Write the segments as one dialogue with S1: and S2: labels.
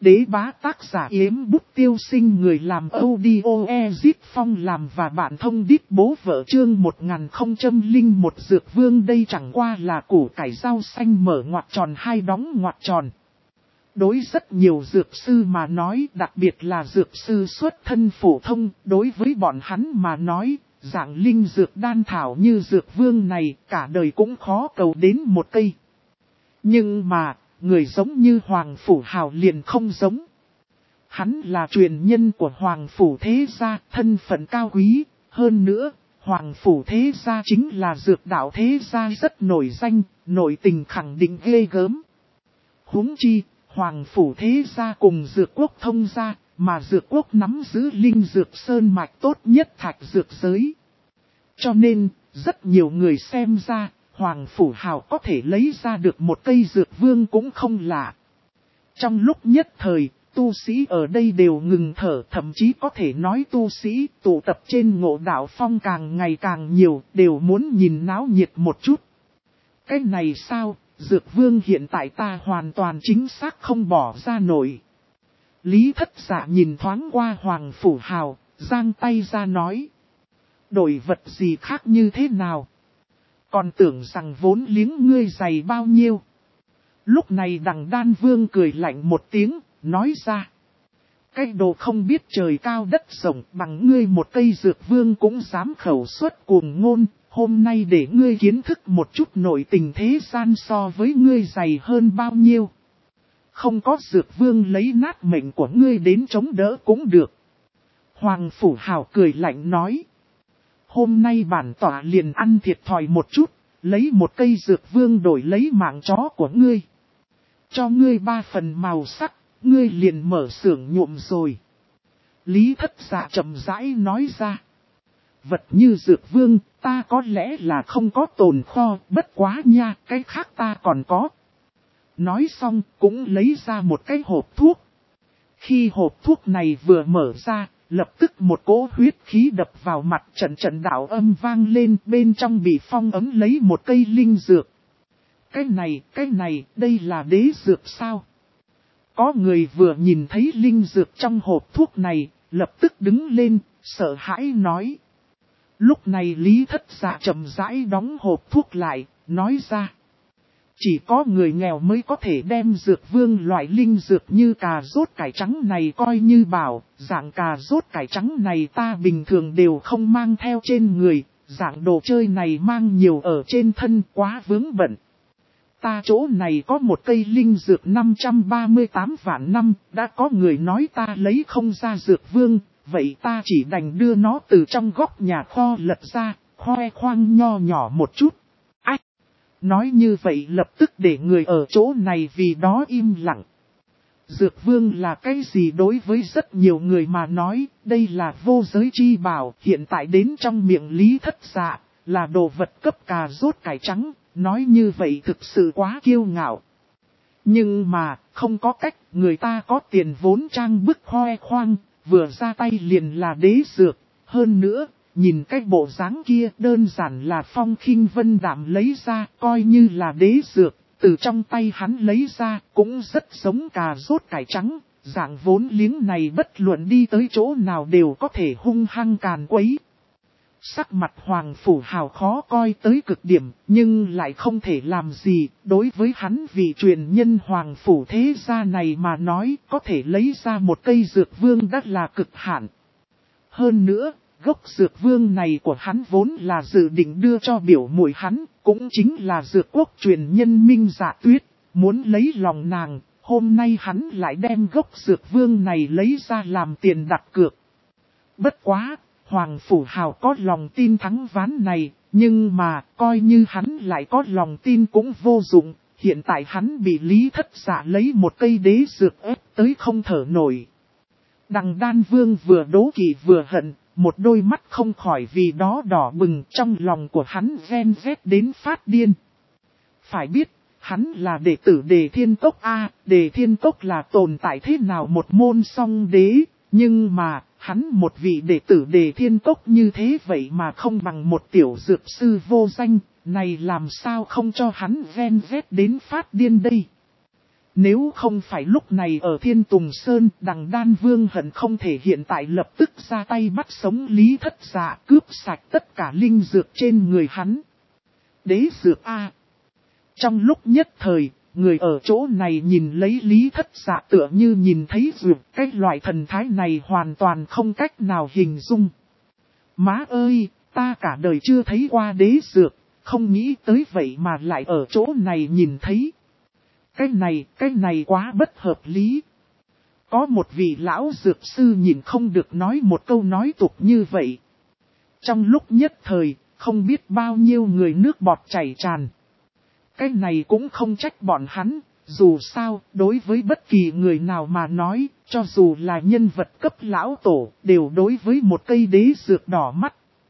S1: Đế bá tác giả Yếm Bút Tiêu Sinh, người làm audio Ezit Phong làm và bạn thông đít bố vợ chương 1001 Dược Vương. Đây chẳng qua là củ cải rau xanh mở ngoặc tròn hai đóng ngoặc tròn. Đối rất nhiều dược sư mà nói, đặc biệt là dược sư xuất thân phổ thông, đối với bọn hắn mà nói, dạng linh dược đan thảo như Dược Vương này cả đời cũng khó cầu đến một cây. Nhưng mà, người giống như Hoàng Phủ Hào liền không giống. Hắn là truyền nhân của Hoàng Phủ Thế Gia, thân phận cao quý. Hơn nữa, Hoàng Phủ Thế Gia chính là dược đạo Thế Gia rất nổi danh, nội tình khẳng định ghê gớm. Huống chi, Hoàng Phủ Thế Gia cùng Dược Quốc thông gia, mà Dược Quốc nắm giữ linh dược sơn mạch tốt nhất thạch dược giới. Cho nên, rất nhiều người xem ra, Hoàng Phủ Hào có thể lấy ra được một cây Dược Vương cũng không lạ. Trong lúc nhất thời, tu sĩ ở đây đều ngừng thở, thậm chí có thể nói tu sĩ tụ tập trên Ngộ Đạo Phong càng ngày càng nhiều, đều muốn nhìn náo nhiệt một chút. Cái này sao, Dược Vương hiện tại ta hoàn toàn chính xác không bỏ ra nổi. Lý Thất Dạ nhìn thoáng qua Hoàng Phủ Hào, giang tay ra nói. Đổi vật gì khác như thế nào? Còn tưởng rằng vốn liếng ngươi dày bao nhiêu. Lúc này Đằng Đan Vương cười lạnh một tiếng, nói ra. Cái đồ không biết trời cao đất rộng, bằng ngươi một cây Dược Vương cũng dám khẩu suất cuồng ngôn. Hôm nay để ngươi kiến thức một chút nội tình thế gian so với ngươi dày hơn bao nhiêu. Không có Dược Vương lấy nát mệnh của ngươi đến chống đỡ cũng được. Hoàng Phủ Hào cười lạnh nói. Hôm nay bản tỏa liền ăn thiệt thòi một chút, lấy một cây Dược Vương đổi lấy mạng chó của ngươi. Cho ngươi 3 phần màu sắc, ngươi liền mở xưởng nhuộm rồi. Lý Thất Dạ chậm rãi nói ra. Vật như Dược Vương, ta có lẽ là không có tồn kho, bất quá nha, cái khác ta còn có. Nói xong, cũng lấy ra một cái hộp thuốc. Khi hộp thuốc này vừa mở ra, lập tức một cỗ huyết khí đập vào mặt, trận đạo âm vang lên, bên trong bị phong ấm lấy một cây linh dược. Cái này, đây là đế dược sao? Có người vừa nhìn thấy linh dược trong hộp thuốc này, lập tức đứng lên, sợ hãi nói. Lúc này Lý Thất Dạ chậm rãi đóng hộp thuốc lại, nói ra. Chỉ có người nghèo mới có thể đem Dược Vương loại linh dược như cà rốt cải trắng này coi như bảo, dạng cà rốt cải trắng này ta bình thường đều không mang theo trên người, dạng đồ chơi này mang nhiều ở trên thân quá vướng bận. Ta chỗ này có một cây linh dược 538 vạn năm, đã có người nói ta lấy không ra Dược Vương, vậy ta chỉ đành đưa nó từ trong góc nhà kho lật ra, khoe khoang nho nhỏ một chút. Nói như vậy lập tức để người ở chỗ này vì đó im lặng. Dược Vương là cái gì đối với rất nhiều người mà nói, đây là vô giới chi bảo, hiện tại đến trong miệng Lý Thất Dạ, là đồ vật cấp cà rốt cải trắng, nói như vậy thực sự quá kiêu ngạo. Nhưng mà, không có cách, người ta có tiền vốn trang bức khoe khoang, vừa ra tay liền là đế dược, hơn nữa. Nhìn cái bộ dáng kia đơn giản là Phong Khinh Vân Đạm lấy ra, coi như là đế dược, từ trong tay hắn lấy ra, cũng rất giống cà rốt cải trắng, dạng vốn liếng này bất luận đi tới chỗ nào đều có thể hung hăng càn quấy. Sắc mặt Hoàng Phủ Hào khó coi tới cực điểm, nhưng lại không thể làm gì, đối với hắn vì truyền nhân Hoàng Phủ Thế Gia này mà nói, có thể lấy ra một cây Dược Vương đã là cực hạn. Hơn nữa, gốc Dược Vương này của hắn vốn là dự định đưa cho biểu muội hắn, cũng chính là Dược Quốc truyền nhân Minh Dạ Tuyết, muốn lấy lòng nàng, hôm nay hắn lại đem gốc Dược Vương này lấy ra làm tiền đặt cược. Bất quá, Hoàng Phủ Hào có lòng tin thắng ván này, nhưng mà, coi như hắn lại có lòng tin cũng vô dụng, hiện tại hắn bị Lý Thất Dạ lấy một cây đế dược ép tới không thở nổi. Đằng Đan Vương vừa đố kỵ vừa hận. Một đôi mắt không khỏi vì đó đỏ bừng, trong lòng của hắn ven vét đến phát điên. Phải biết, hắn là đệ tử Đề Thiên Cốc A, Đề Thiên Cốc là tồn tại thế nào một môn song đế, nhưng mà, hắn một vị đệ tử Đề Thiên Cốc như thế vậy mà không bằng một tiểu dược sư vô danh, này làm sao không cho hắn ven vét đến phát điên đây. Nếu không phải lúc này ở Thiên Tùng Sơn, Đằng Đan Vương hận không thể hiện tại lập tức ra tay bắt sống Lý Thất Dạ, cướp sạch tất cả linh dược trên người hắn. Đế dược A. Trong lúc nhất thời, người ở chỗ này nhìn lấy Lý Thất Dạ tựa như nhìn thấy dược, cái loại thần thái này hoàn toàn không cách nào hình dung. Má ơi, ta cả đời chưa thấy qua đế dược, không nghĩ tới vậy mà lại ở chỗ này nhìn thấy. Cái này quá bất hợp lý. Có một vị lão dược sư nhìn không được nói một câu nói tục như vậy. Trong lúc nhất thời, không biết bao nhiêu người nước bọt chảy tràn. Cái này cũng không trách bọn hắn, dù sao, đối với bất kỳ người nào mà nói, cho dù là nhân vật cấp lão tổ, đều đối với một cây đế dược đỏ mắt.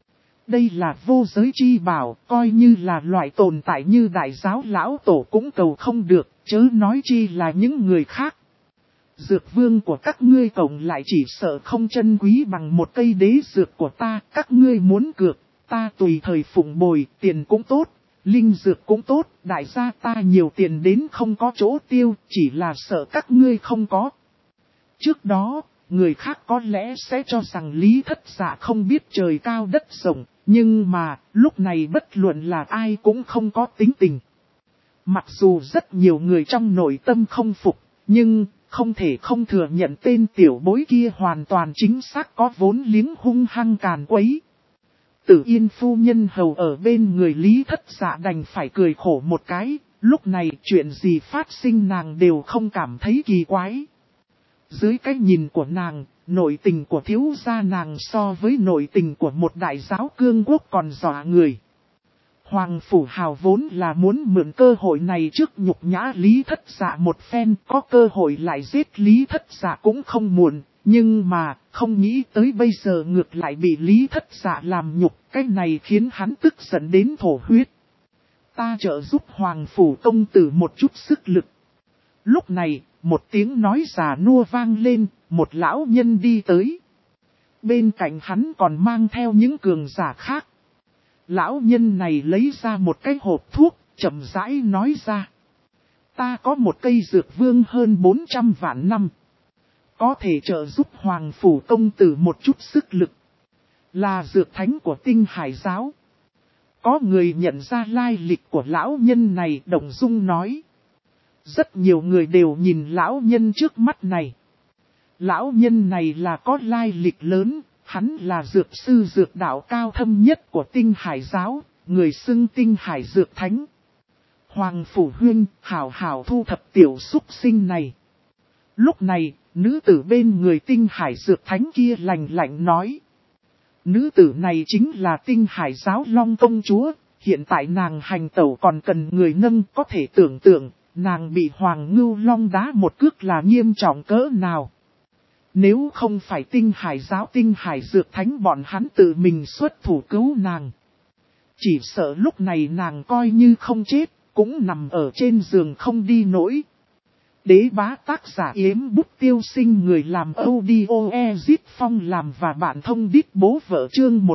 S1: Đây là vô giới chi bảo, coi như là loại tồn tại như đại giáo lão tổ cũng cầu không được, chớ nói chi là những người khác. Dược vương của các ngươi cộng lại chỉ sợ không chân quý bằng một cây đế dược của ta, các ngươi muốn cược, ta tùy thời phụng bồi, tiền cũng tốt, linh dược cũng tốt, đại gia ta nhiều tiền đến không có chỗ tiêu, chỉ là sợ các ngươi không có. Trước đó, người khác có lẽ sẽ cho rằng Lý Thất Dạ không biết trời cao đất rộng, nhưng mà, lúc này bất luận là ai cũng không có tính tình. Mặc dù rất nhiều người trong nội tâm không phục, nhưng không thể không thừa nhận tên tiểu bối kia hoàn toàn chính xác có vốn liếng hung hăng càn quấy. Tử Yên phu nhân hầu ở bên người Lý Thất Dạ đành phải cười khổ một cái, lúc này chuyện gì phát sinh nàng đều không cảm thấy kỳ quái. Dưới cái nhìn của nàng, nội tình của thiếu gia nàng so với nội tình của một đại giáo cương quốc còn dọa người. Hoàng Phủ Hào vốn là muốn mượn cơ hội này trước nhục nhã Lý Thất Dạ một phen, có cơ hội lại giết Lý Thất Dạ cũng không muộn, nhưng mà không nghĩ tới bây giờ ngược lại bị Lý Thất Dạ làm nhục, cái này khiến hắn tức giận đến thổ huyết. Ta trợ giúp Hoàng Phủ công tử một chút sức lực. Lúc này, một tiếng nói già nua vang lên, một lão nhân đi tới. Bên cạnh hắn còn mang theo những cường giả khác. Lão nhân này lấy ra một cái hộp thuốc, chậm rãi nói ra. Ta có một cây dược vương hơn 400 vạn năm. Có thể trợ giúp Hoàng Phủ công tử một chút sức lực. Là dược thánh của Tinh Hải giáo. Có người nhận ra lai lịch của lão nhân này, động dung nói. Rất nhiều người đều nhìn lão nhân trước mắt này. Lão nhân này là có lai lịch lớn, hắn là dược sư dược đạo cao thâm nhất của Tinh Hải giáo, người xưng Tinh Hải dược thánh. Hoàng Phủ huynh, hảo hảo thu thập tiểu súc sinh này. Lúc này, nữ tử bên người Tinh Hải dược thánh kia lạnh lạnh nói. Nữ tử này chính là Tinh Hải giáo Long công chúa, hiện tại nàng hành tẩu còn cần người nâng, có thể tưởng tượng. Nàng bị Hoàng Ngưu Long đá một cước là nghiêm trọng cỡ nào. Nếu không phải Tinh Hải giáo Tinh Hải dược thánh bọn hắn tự mình xuất thủ cứu nàng. Chỉ sợ lúc này nàng coi như không chết, cũng nằm ở trên giường không đi nổi. Đế bá tác giả Yếm Bút Tiêu Sinh, người làm audio Ezit Phong làm và bạn thông đít bố vợ chương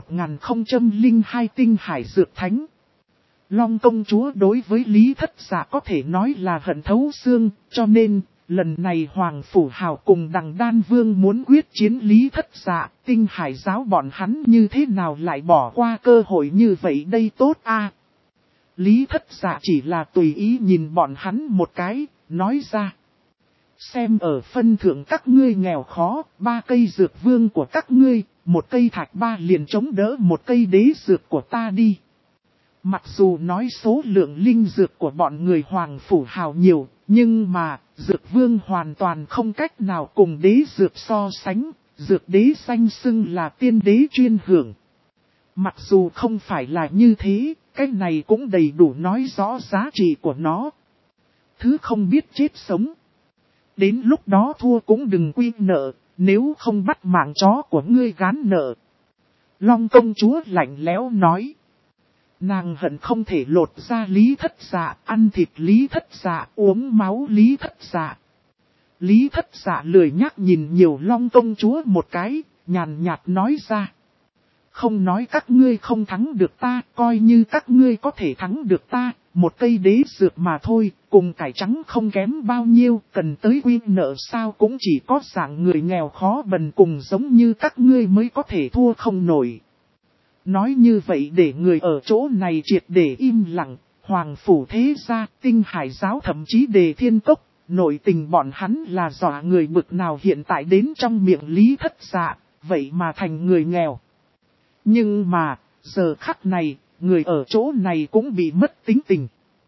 S1: 1002 Tinh Hải dược thánh. Long công chúa đối với Lý Thất Dạ có thể nói là hận thấu xương, cho nên, lần này Hoàng Phủ Hào cùng Đằng Đan Vương muốn quyết chiến Lý Thất Dạ, Tinh Hải giáo bọn hắn như thế nào lại bỏ qua cơ hội như vậy đây tốt a. Lý Thất Dạ chỉ là tùy ý nhìn bọn hắn một cái, nói ra. Xem ở phân thượng các ngươi nghèo khó, 3 cây dược vương của các ngươi, một cây thạch ba liền chống đỡ một cây đế dược của ta đi. Mặc dù nói số lượng linh dược của bọn người Hoàng Phủ Hào nhiều, nhưng mà, dược vương hoàn toàn không cách nào cùng đế dược so sánh, dược đế danh xưng là tiên đế chuyên hưởng. Mặc dù không phải là như thế, cái này cũng đầy đủ nói rõ giá trị của nó. Thứ không biết chết sống. Đến lúc đó thua cũng đừng quy nợ, nếu không bắt mạng chó của ngươi gán nợ. Long công chúa lạnh lẽo nói. Nàng hận không thể lột ra Lý Thất Dạ, ăn thịt Lý Thất Dạ, uống máu Lý Thất Dạ. Lý Thất Dạ lười nhắc nhìn nhiều Long công chúa một cái, nhàn nhạt nói ra. Không nói các ngươi không thắng được ta, coi như các ngươi có thể thắng được ta, một cây đế dược mà thôi, cùng cải trắng không kém bao nhiêu, cần tới quy nợ sao cũng chỉ có dạng người nghèo khó bần cùng giống như các ngươi mới có thể thua không nổi. Nói như vậy để người ở chỗ này triệt để im lặng, Hoàng Phủ thế gia, Tinh Hải giáo thậm chí Đề Thiên Cốc, nội tình bọn hắn là dọa người bực nào hiện tại đến trong miệng Lý Thất Dạ, vậy mà thành người nghèo. Nhưng mà, giờ khắc này, người ở chỗ này cũng bị mất tính tình.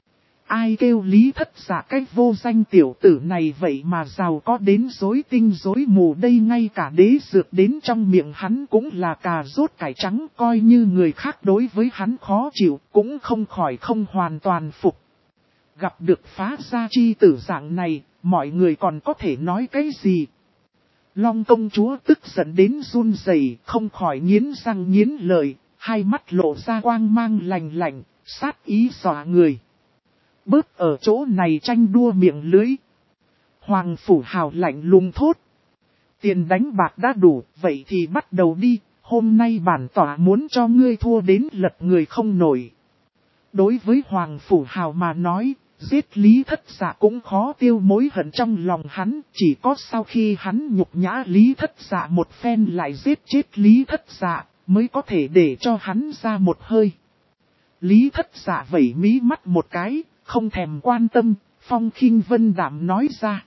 S1: Ai kêu Lý Thất Dạ cái vô danh tiểu tử này vậy mà giàu có đến rối tinh rối mù đây, ngay cả đế dược đến trong miệng hắn cũng là cà rốt cải trắng, coi như người khác đối với hắn khó chịu cũng không khỏi không hoàn toàn phục. Gặp được phá gia chi tử dạng này, mọi người còn có thể nói cái gì? Long công chúa tức giận đến run rẩy, không khỏi nghiến răng nghiến lợi, hai mắt lộ ra quang mang lạnh lạnh, sát ý dọa người. Bớt ở chỗ này tranh đua miệng lưới. Hoàng Phủ Hào lạnh lùng thốt. Tiền đánh bạc đã đủ, vậy thì bắt đầu đi, hôm nay bản tỏa muốn cho ngươi thua đến lật người không nổi. Đối với Hoàng Phủ Hào mà nói, giết Lý Thất Dạ cũng khó tiêu mối hận trong lòng hắn, chỉ có sau khi hắn nhục nhã Lý Thất Dạ một phen lại giết chết Lý Thất Dạ, mới có thể để cho hắn ra một hơi. Lý Thất Dạ vẩy mí mắt một cái, không thèm quan tâm, phong khinh vân đạm nói ra.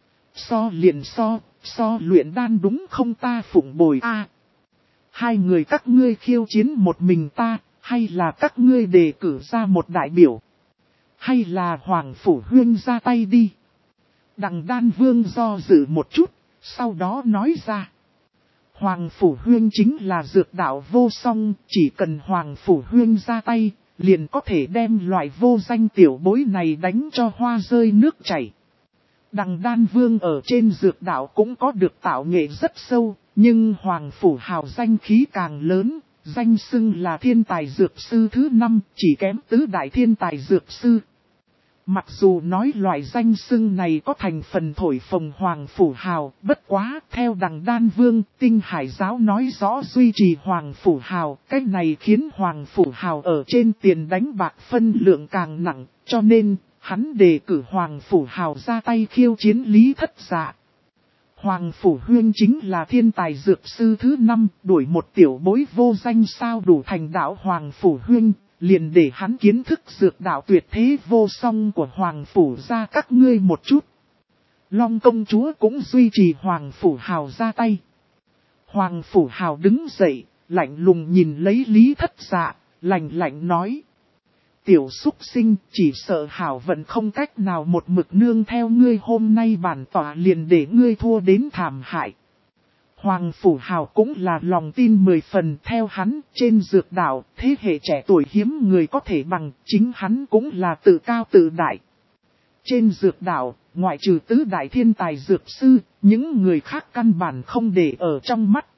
S1: So liền so luyện đan đúng không ta phụng bồi a. Hai người các ngươi khiêu chiến một mình ta, hay là các ngươi đề cử ra một đại biểu? Hay là Hoàng Phủ Huyên ra tay đi? Đằng Đan Vương do dự một chút, sau đó nói ra. Hoàng Phủ Huyên chính là dược đạo vô song, chỉ cần Hoàng Phủ Huyên ra tay, liền có thể đem loại vô danh tiểu bối này đánh cho hoa rơi nước chảy. Đằng Đan Vương ở trên dược đạo cũng có được tạo nghệ rất sâu, nhưng Hoàng Phủ Hào danh khí càng lớn, danh xưng là thiên tài dược sư thứ 5, chỉ kém tứ đại thiên tài dược sư. Mặc dù nói loại danh xưng này có thành phần thổi phồng Hoàng Phủ Hào, bất quá theo đằng Đan Vương, Tinh Hải giáo nói rõ duy trì Hoàng Phủ Hào, cách này khiến Hoàng Phủ Hào ở trên tiền đánh bạc phân lượng càng nặng, cho nên hắn đề cử Hoàng Phủ Hào ra tay khiêu chiến Lý Thất Dạ. Hoàng Phủ Huyên chính là thiên tài dược sư thứ 5, đuổi một tiểu bối vô danh sao đủ thành đạo Hoàng Phủ Huyên. Liền để hắn kiến thức dược đạo tuyệt thế vô song của Hoàng Phủ ra các ngươi một chút. Long công chúa cũng duy trì Hoàng Phủ Hào ra tay. Hoàng Phủ Hào đứng dậy, lạnh lùng nhìn lấy Lý Thất Dạ, lạnh nói. Tiểu súc sinh, chỉ sợ Hảo vẫn không cách nào một mực nương theo ngươi, hôm nay bản tỏa liền để ngươi thua đến thảm hại. Hoàng Phủ Hào cũng là lòng tin 10 phần, theo hắn trên dược đạo, thế hệ trẻ tuổi hiếm người có thể bằng, chính hắn cũng là tự cao tự đại. Trên dược đạo, ngoại trừ tứ đại thiên tài dược sư, những người khác căn bản không để ở trong mắt.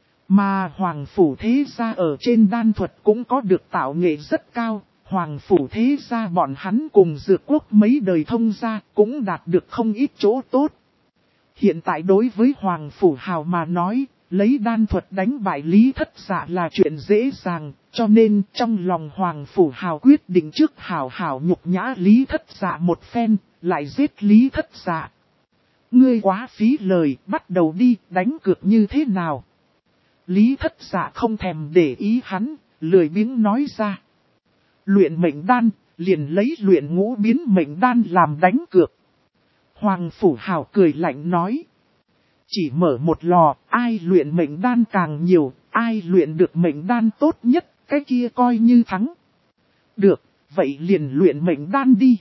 S1: Mà Hoàng Phủ thế gia ở trên đan thuật cũng có được tạo nghệ rất cao, Hoàng Phủ thế gia bọn hắn cùng dược quốc mấy đời thông gia cũng đạt được không ít chỗ tốt. Hiện tại đối với Hoàng Phủ Hào mà nói, lấy đan thuật đánh bại Lý Thất Dạ là chuyện dễ dàng, cho nên trong lòng Hoàng Phủ Hào quyết định trước hảo nhục nhã Lý Thất Dạ một phen, lại giết Lý Thất Dạ. Ngươi quá phí lời, bắt đầu đi, đánh cược như thế nào? Lý Thất Dạ không thèm để ý hắn, lười biếng nói ra. Luyện mệnh đan, liền lấy luyện ngũ biến mệnh đan làm đánh cược. Hoàng Phủ Hào cười lạnh nói. Chỉ mở một lò, ai luyện mệnh đan càng nhiều, ai luyện được mệnh đan tốt nhất, cái kia coi như thắng. Được, vậy liền luyện mệnh đan đi.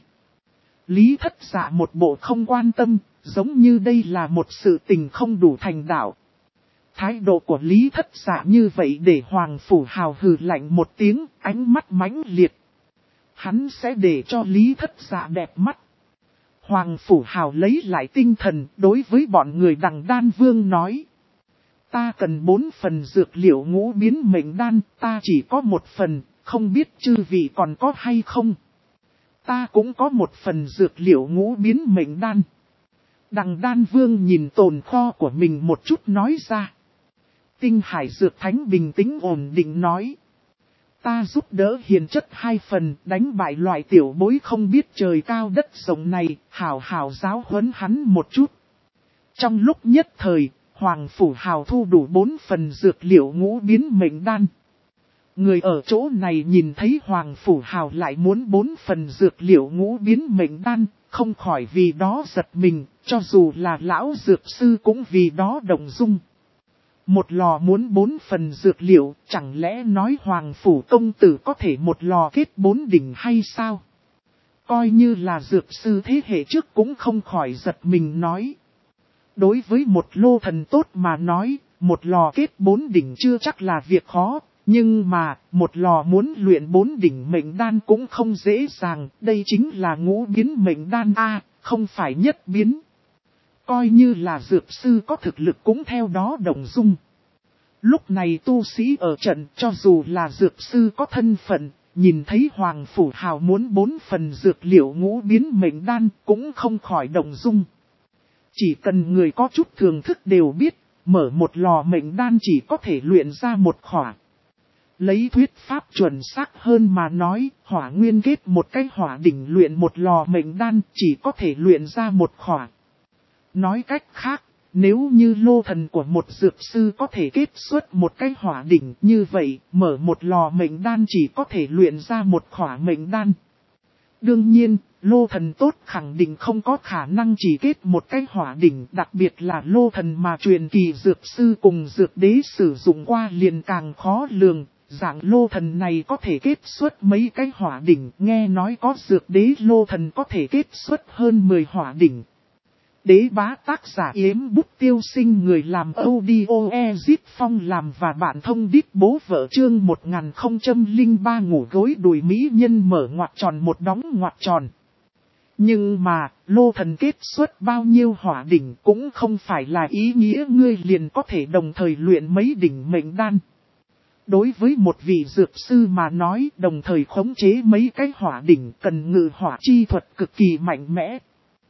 S1: Lý Thất Dạ một bộ không quan tâm, giống như đây là một sự tình không đủ thành đạo. Thái độ của Lý Thất Dạ như vậy để Hoàng Phủ Hào hừ lạnh một tiếng, ánh mắt mãnh liệt. Hắn sẽ để cho Lý Thất Dạ đẹp mắt. Hoàng Phủ Hào lấy lại tinh thần, đối với bọn người đằng Đan Vương nói. Ta cần 4 phần dược liệu ngũ biến mệnh đan, ta chỉ có 1 phần, không biết chư vị còn có hay không. Ta cũng có 1 phần dược liệu ngũ biến mệnh đan. Đằng Đan Vương nhìn tồn kho của mình một chút nói ra. Tinh Hải Dược Thánh bình tĩnh ổn định nói. Ta giúp đỡ hiền chất 2 phần, đánh bại loại tiểu bối không biết trời cao đất rộng này, hảo hảo giáo huấn hắn một chút. Trong lúc nhất thời, Hoàng Phủ Hào thu đủ 4 phần dược liệu ngũ biến mệnh đan. Người ở chỗ này nhìn thấy Hoàng Phủ Hào lại muốn 4 phần dược liệu ngũ biến mệnh đan, không khỏi vì đó giật mình, cho dù là lão dược sư cũng vì đó động dung. Một lò muốn 4 phần dược liệu, chẳng lẽ nói Hoàng Phủ công tử có thể một lò kết 4 đỉnh hay sao? Coi như là dược sư thế hệ trước cũng không khỏi giật mình nói. Đối với một lô thần tốt mà nói, một lò kết 4 đỉnh chưa chắc là việc khó, nhưng mà một lò muốn luyện 4 đỉnh mệnh đan cũng không dễ dàng, đây chính là ngũ biến mệnh đan A, không phải nhất biến. Coi như là dược sư có thực lực cũng theo đó động dung. Lúc này tu sĩ ở trận cho dù là dược sư có thân phận, nhìn thấy Hoàng Phủ Hào muốn 4 phần dược liệu ngũ biến mệnh đan cũng không khỏi động dung. Chỉ cần người có chút thường thức đều biết, mở một lò mệnh đan chỉ có thể luyện ra một khỏa. Lấy thuyết pháp chuẩn xác hơn mà nói, hỏa nguyên kết một cái hỏa đỉnh luyện một lò mệnh đan chỉ có thể luyện ra một khỏa. Nói cách khác, nếu như lô thần của một dược sư có thể kết xuất một cái hỏa đỉnh như vậy, mở một lò mệnh đan chỉ có thể luyện ra một khỏa mệnh đan. Đương nhiên, lô thần tốt khẳng định không có khả năng chỉ kết một cái hỏa đỉnh, đặc biệt là lô thần mà truyền kỳ dược sư cùng dược đế sử dụng qua liền càng khó lường. Dạng lô thần này có thể kết xuất mấy cái hỏa đỉnh, nghe nói có dược đế lô thần có thể kết xuất hơn 10 hỏa đỉnh. Đế bá tác giả Yếm Bút Tiêu Sinh, người làm audio Ezit Phong làm và bạn thông đít bố vợ chương 1003 ngủ gối đùi mỹ nhân mở ngoặc tròn một đóng ngoặc tròn. Nhưng mà, lô thần kết xuất bao nhiêu hỏa đỉnh cũng không phải là ý nghĩa ngươi liền có thể đồng thời luyện mấy đỉnh mệnh đan. Đối với một vị dược sư mà nói, đồng thời khống chế mấy cái hỏa đỉnh cần ngự hỏa chi thuật cực kỳ mạnh mẽ.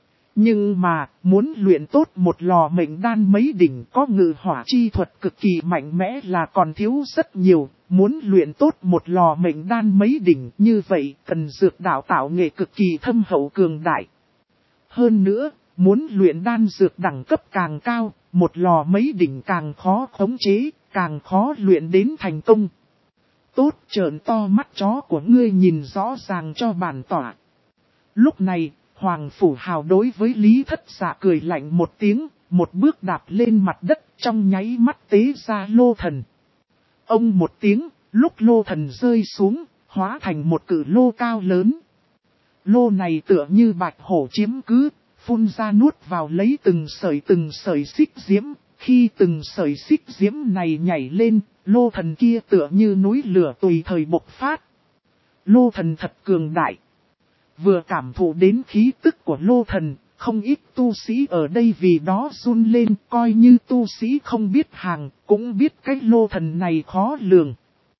S1: Nhưng mà, muốn luyện tốt một lò mệnh đan mấy đỉnh có ngự hỏa chi thuật cực kỳ mạnh mẽ là còn thiếu rất nhiều. Muốn luyện tốt một lò mệnh đan mấy đỉnh như vậy cần dược đạo tạo nghệ cực kỳ thâm hậu cường đại. Hơn nữa, muốn luyện đan dược đẳng cấp càng cao, một lò mấy đỉnh càng khó khống chế, càng khó luyện đến thành công. Tốt, trợn to mắt chó của ngươi nhìn rõ ràng cho bản tỏa. Lúc này, Hoàng Phủ Hào đối với Lý Thất Dạ cười lạnh một tiếng, một bước đạp lên mặt đất trong nháy mắt tế ra lô thần. Ông một tiếng, lúc lô thần rơi xuống, hóa thành một cự lô cao lớn. Lô này tựa như bạch hổ chiếm cứ, phun ra nuốt vào lấy từng sợi xích diễm. Khi từng sợi xích diễm này nhảy lên, lô thần kia tựa như núi lửa tùy thời bộc phát. Lô thần thật cường đại. Vừa cảm thụ đến khí tức của lô thần, không ít tu sĩ ở đây vì đó run lên, coi như tu sĩ không biết hàng, cũng biết cái lô thần này khó lường.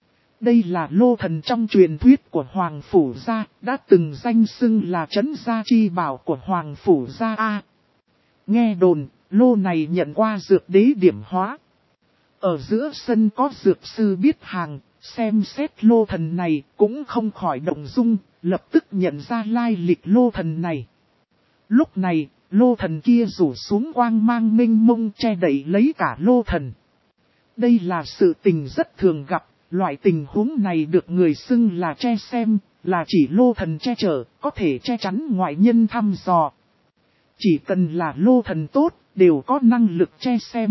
S1: Đây là lô thần trong truyền thuyết của Hoàng Phủ Gia, đã từng danh xưng là trấn gia chi bảo của Hoàng Phủ Gia A. Nghe đồn, lô này nhận qua dược đế điểm hóa. Ở giữa sân có dược sư biết hàng, xem xét lô thần này cũng không khỏi động dung, lập tức nhận ra lai lịch lô thần này. Lúc này, lô thần kia rủ xuống quang mang minh mông che đậy lấy cả lô thần. Đây là sự tình rất thường gặp, loại tình huống này được người xưng là che xem, là chỉ lô thần che chở, có thể che chắn ngoại nhân thăm dò. Chỉ cần là lô thần tốt, đều có năng lực che xem.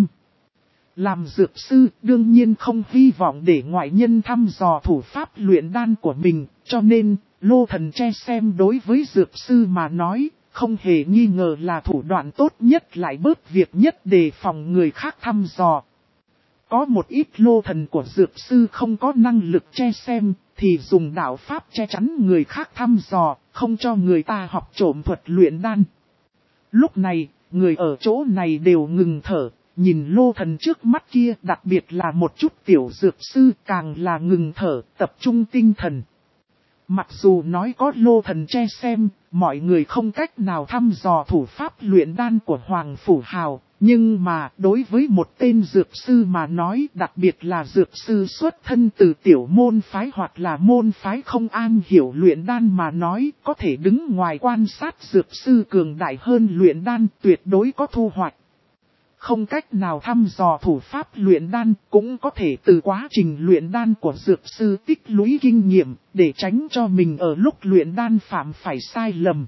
S1: Làm dược sư, đương nhiên không hy vọng để ngoại nhân thăm dò thủ pháp luyện đan của mình, cho nên, lô thần che xem đối với dược sư mà nói, không hề nghi ngờ là thủ đoạn tốt nhất lại bớt việc nhất đề phòng người khác thăm dò. Có một ít lô thần của dược sư không có năng lực che xem, thì dùng đạo pháp che chắn người khác thăm dò, không cho người ta học trộm thuật luyện đan. Lúc này, người ở chỗ này đều ngừng thở, nhìn lô thần trước mắt kia, đặc biệt là một chút tiểu dược sư càng là ngừng thở, tập trung tinh thần. Mặc dù nói có lô thần che xem, mọi người không cách nào thăm dò thủ pháp luyện đan của Hoàng Phủ Hào, Nhưng mà đối với một tên dược sư mà nói, đặc biệt là dược sư xuất thân từ tiểu môn phái hoặc là môn phái không am hiểu luyện đan mà nói, có thể đứng ngoài quan sát dược sư cường đại hơn luyện đan tuyệt đối có thu hoạch. Không cách nào thăm dò thủ pháp luyện đan, cũng có thể từ quá trình luyện đan của dược sư tích lũy kinh nghiệm, để tránh cho mình ở lúc luyện đan phạm phải sai lầm.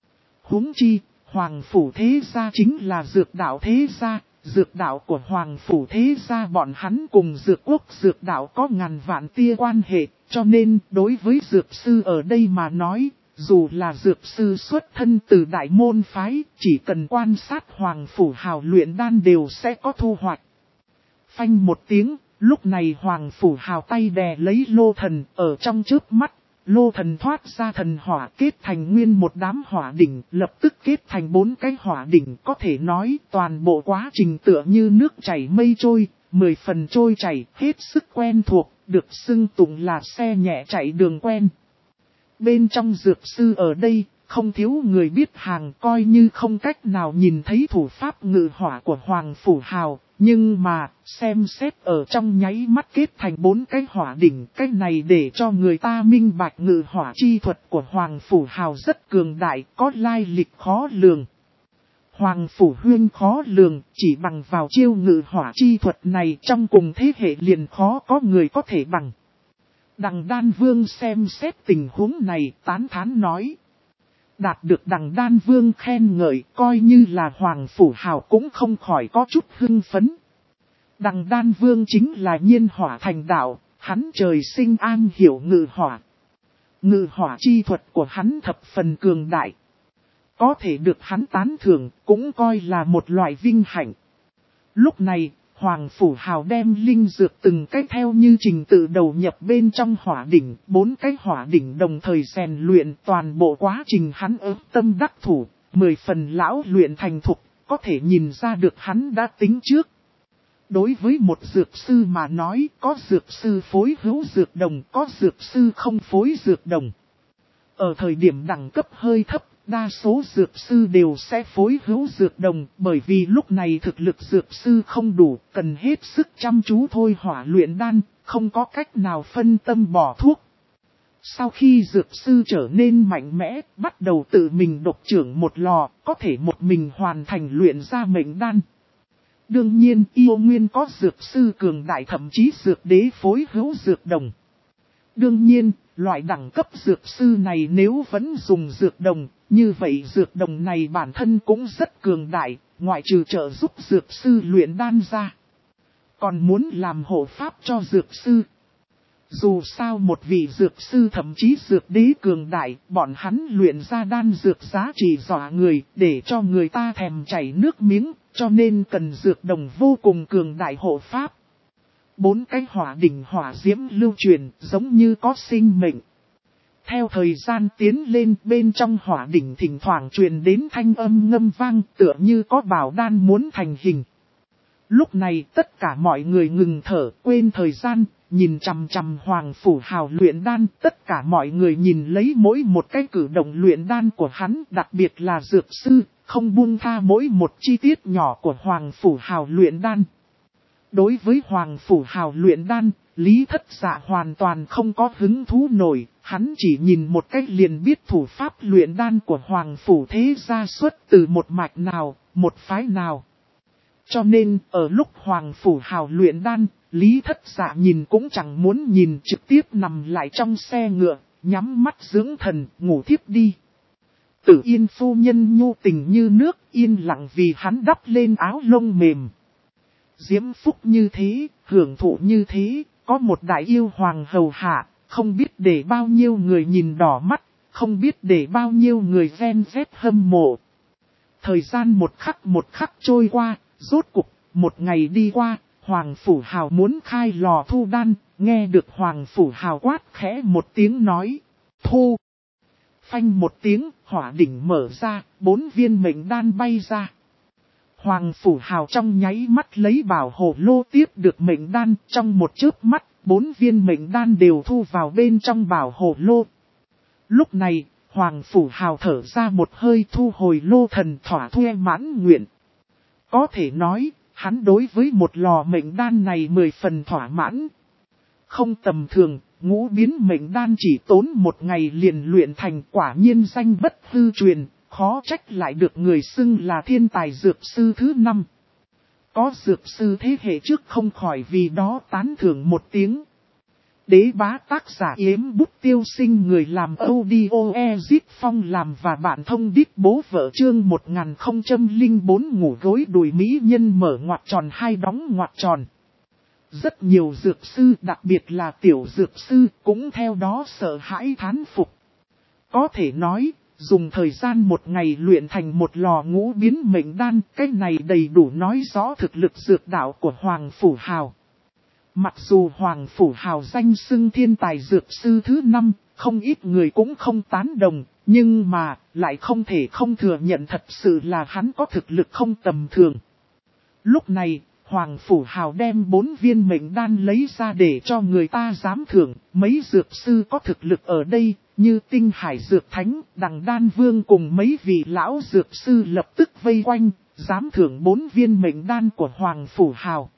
S1: Huống chi, Hoàng Phủ Thế Gia chính là dược đạo thế gia, dược đạo của Hoàng Phủ Thế Gia bọn hắn cùng dược quốc dược đạo có ngàn vạn tia quan hệ, cho nên đối với dược sư ở đây mà nói, dù là dược sư xuất thân từ đại môn phái, chỉ cần quan sát Hoàng Phủ Hào luyện đan đều sẽ có thu hoạch. Phanh một tiếng, lúc này Hoàng Phủ Hào tay đè lấy lô thần ở trong chớp mắt. Lô thần thoát ra thần hỏa kết thành nguyên một đám hỏa đỉnh, lập tức kết thành 4 cái hỏa đỉnh, có thể nói toàn bộ quá trình tựa như nước chảy mây trôi, 10 phần trôi chảy, hết sức quen thuộc, được xưng tụng là xe nhẹ chạy đường quen. Bên trong dược sư ở đây, không thiếu người biết hàng, coi như không cách nào nhìn thấy thủ pháp ngự hỏa của Hoàng Phủ Hào. Nhưng mà, xem xét ở trong nháy mắt kết thành 4 cái hỏa đỉnh, cái này để cho người ta minh bạch ngự hỏa chi thuật của Hoàng Phủ Hào rất cường đại, có lai lịch khó lường. Hoàng Phủ Huyên khó lường, chỉ bằng vào chiêu ngự hỏa chi thuật này trong cùng thế hệ liền khó có người có thể bằng. Đằng Đan Vương xem xét tình huống này tán thán nói. Đạt được Đằng Đan Vương khen ngợi, coi như là Hoàng Phủ Hào cũng không khỏi có chút hưng phấn. Đằng Đan Vương chính là nhiên hỏa thành đạo, hắn trời sinh an hiểu ngự hỏa. Ngự hỏa chi thuật của hắn thập phần cường đại. Có thể được hắn tán thưởng, cũng coi là một loại vinh hạnh. Lúc này, Hoàng Phủ Hào đem linh dược từng cái theo như trình tự đầu nhập bên trong hỏa đỉnh, 4 cái hỏa đỉnh đồng thời rèn luyện toàn bộ quá trình hắn ớt tâm đắc thủ, 10 phần lão luyện thành thục, có thể nhìn ra được hắn đã tính trước. Đối với một dược sư mà nói, có dược sư phối hữu dược đồng, có dược sư không phối dược đồng. Ở thời điểm đẳng cấp hơi thấp, đa số dược sư đều sẽ phối hữu dược đồng, bởi vì lúc này thực lực dược sư không đủ, cần hết sức chăm chú thôi hỏa luyện đan, không có cách nào phân tâm bỏ thuốc. Sau khi dược sư trở nên mạnh mẽ, bắt đầu tự mình độc trưởng một lò, có thể một mình hoàn thành luyện ra mệnh đan. Đương nhiên, yêu nguyên có dược sư cường đại thậm chí dược đế phối hữu dược đồng. Đương nhiên, loại đẳng cấp dược sư này nếu vẫn dùng dược đồng, như vậy dược đồng này bản thân cũng rất cường đại, ngoại trừ trợ giúp dược sư luyện đan ra. Còn muốn làm hộ pháp cho dược sư. Dù sao một vị dược sư thậm chí dược đế cường đại, bọn hắn luyện ra đan dược giá trị dọa người, để cho người ta thèm chảy nước miếng, cho nên cần dược đồng vô cùng cường đại hộ pháp. 4 cái hỏa đỉnh hỏa diễm lưu truyền giống như có sinh mệnh. Theo thời gian tiến lên bên trong hỏa đỉnh thỉnh thoảng truyền đến thanh âm ngâm vang tựa như có bảo đan muốn thành hình. Lúc này tất cả mọi người ngừng thở quên thời gian, nhìn chằm chằm Hoàng Phủ Hào luyện đan. Tất cả mọi người nhìn lấy mỗi một cái cử động luyện đan của hắn, đặc biệt là dược sư, không buông tha mỗi một chi tiết nhỏ của Hoàng Phủ Hào luyện đan. Đối với Hoàng Phủ Hào luyện đan, Lý Thất Dạ hoàn toàn không có hứng thú nổi, hắn chỉ nhìn một cách liền biết thủ pháp luyện đan của Hoàng Phủ Thế Gia xuất từ một mạch nào, một phái nào. Cho nên, ở lúc Hoàng Phủ Hào luyện đan, Lý Thất Dạ nhìn cũng chẳng muốn nhìn, trực tiếp nằm lại trong xe ngựa, nhắm mắt dưỡng thần, ngủ thiếp đi. Tử Yên phu nhân nhu tình như nước, yên lặng vì hắn đắp lên áo lông mềm. Diễm phúc như thế, hưởng thụ như thế, có một đại yêu hoàng hầu hạ, không biết để bao nhiêu người nhìn đỏ mắt, không biết để bao nhiêu người ven vét hâm mộ. Thời gian một khắc trôi qua, rốt cục, một ngày đi qua, Hoàng Phủ Hào muốn khai lò thu đan, nghe được Hoàng Phủ Hào quát khẽ một tiếng nói, thu. Phanh một tiếng, hỏa đỉnh mở ra, 4 viên mệnh đan bay ra. Hoàng Phủ Hào trong nháy mắt lấy bảo hồ lô tiếp được mệnh đan, trong một chớp mắt, 4 viên mệnh đan đều thu vào bên trong bảo hồ lô. Lúc này, Hoàng Phủ Hào thở ra một hơi thu hồi lô thần thỏa thuê mãn nguyện. Có thể nói, hắn đối với một lò mệnh đan này 10 phần thỏa mãn. Không tầm thường, ngũ biến mệnh đan chỉ tốn 1 ngày liền luyện thành, quả nhiên danh bất hư truyền, khó trách lại được người xưng là thiên tài dược sư thứ 5. Có dược sư thế hệ trước không khỏi vì đó tán thưởng một tiếng. Đế bá tác giả Yếm Bút Tiêu Sinh, người làm audio Ezit Phong làm và bạn thông đít bố vợ, chương 1004 ngủ gối đùi mỹ nhân mở ngoặc tròn hay đóng ngoặc tròn. Rất nhiều dược sư, đặc biệt là tiểu dược sư, cũng theo đó sợ hãi thán phục. Có thể nói, dùng thời gian 1 ngày luyện thành một lò ngũ biến mệnh đan, cái này đầy đủ nói rõ thực lực dược đạo của Hoàng Phủ Hào. Mặc dù Hoàng Phủ Hào danh xưng thiên tài dược sư thứ 5, không ít người cũng không tán đồng, nhưng mà, lại không thể không thừa nhận thật sự là hắn có thực lực không tầm thường. Lúc này, Hoàng Phủ Hào đem 4 viên mệnh đan lấy ra để cho người ta giám thưởng, mấy dược sư có thực lực ở đây, như Tinh Hải Dược Thánh, Đằng Đan Vương cùng mấy vị lão dược sư lập tức vây quanh, giám thưởng 4 viên mệnh đan của Hoàng Phủ Hào.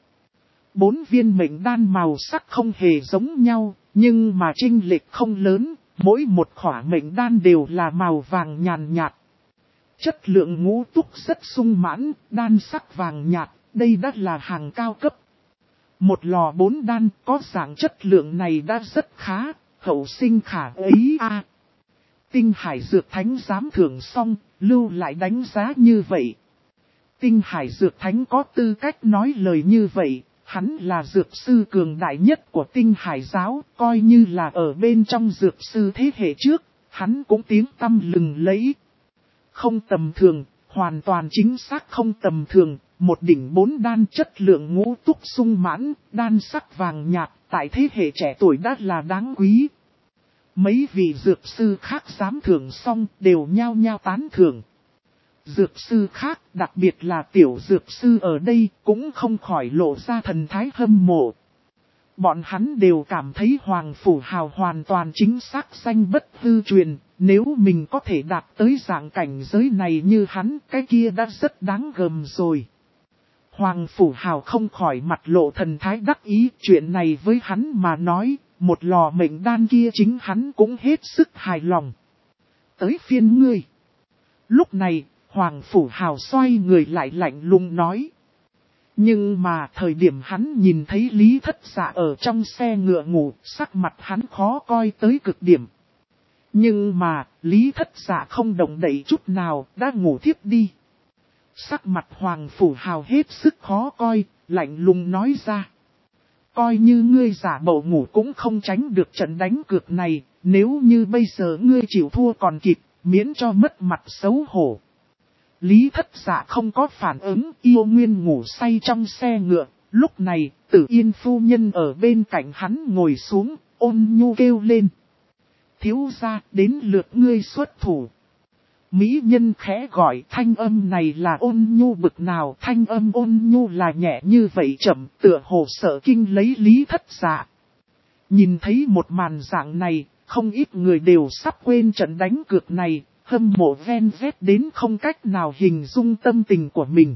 S1: 4 viên mệnh đan màu sắc không hề giống nhau, nhưng mà chênh lệch không lớn, mỗi một khỏa mệnh đan đều là màu vàng nhàn nhạt. Chất lượng ngũ túc rất sung mãn, đan sắc vàng nhạt, đây đã là hàng cao cấp. Một lò 4 đan có dạng chất lượng này đã rất khá, hậu sinh khả ấy a. Tinh Hải Dược Thánh giám thưởng xong, lưu lại đánh giá như vậy. Tinh Hải Dược Thánh có tư cách nói lời như vậy. Hắn là dược sư cường đại nhất của Tinh Hải giáo, coi như là ở bên trong dược sư thế hệ trước, hắn cũng tiếng tăm lừng lẫy. Không tầm thường, hoàn toàn chính xác không tầm thường, một đỉnh 4 đan chất lượng ngũ túc sung mãn, đan sắc vàng nhạt, tại thế hệ trẻ tuổi đã là đáng quý. Mấy vị dược sư khác giám thưởng xong đều nhao nhao tán thưởng. Dược sư khác, đặc biệt là tiểu dược sư ở đây, cũng không khỏi lộ ra thần thái hâm mộ. Bọn hắn đều cảm thấy Hoàng Phủ Hào hoàn toàn chính xác danh bất hư truyền, nếu mình có thể đạt tới dạng cảnh giới này như hắn, cái kia đã rất đáng gờm rồi. Hoàng Phủ Hào không khỏi mặt lộ thần thái đắc ý, chuyện này với hắn mà nói, một lò mệnh đan kia chính hắn cũng hết sức hài lòng. Tới phiên ngươi. Lúc này, Hoàng Phủ Hào xoay người lại lạnh lùng nói. Nhưng mà thời điểm hắn nhìn thấy Lý Thất Dạ ở trong xe ngựa ngủ, sắc mặt hắn khó coi tới cực điểm. Nhưng mà, Lý Thất Dạ không động đậy chút nào, đã ngủ thiếp đi. Sắc mặt Hoàng Phủ Hào hết sức khó coi, lạnh lùng nói ra. Coi như ngươi giả bộ ngủ cũng không tránh được trận đánh cược này, nếu như bây giờ ngươi chịu thua còn kịp, miễn cho mất mặt xấu hổ. Lý Thất Dạ không có phản ứng, yêu nguyên ngủ say trong xe ngựa. Lúc này, Tử Yên phu nhân ở bên cạnh hắn ngồi xuống, ôn nhu kêu lên. Thiếu gia, đến lượt ngươi xuất thủ. Mỹ nhân khẽ gọi, thanh âm này là ôn nhu bực nào, thanh âm ôn nhu là nhẹ như vậy chậm, tựa hồ sợ kinh lấy Lý Thất Dạ. Nhìn thấy một màn dạng này, không ít người đều sắp quên trận đánh cược này. Hâm mộ ven vét đến không cách nào hình dung tâm tình của mình.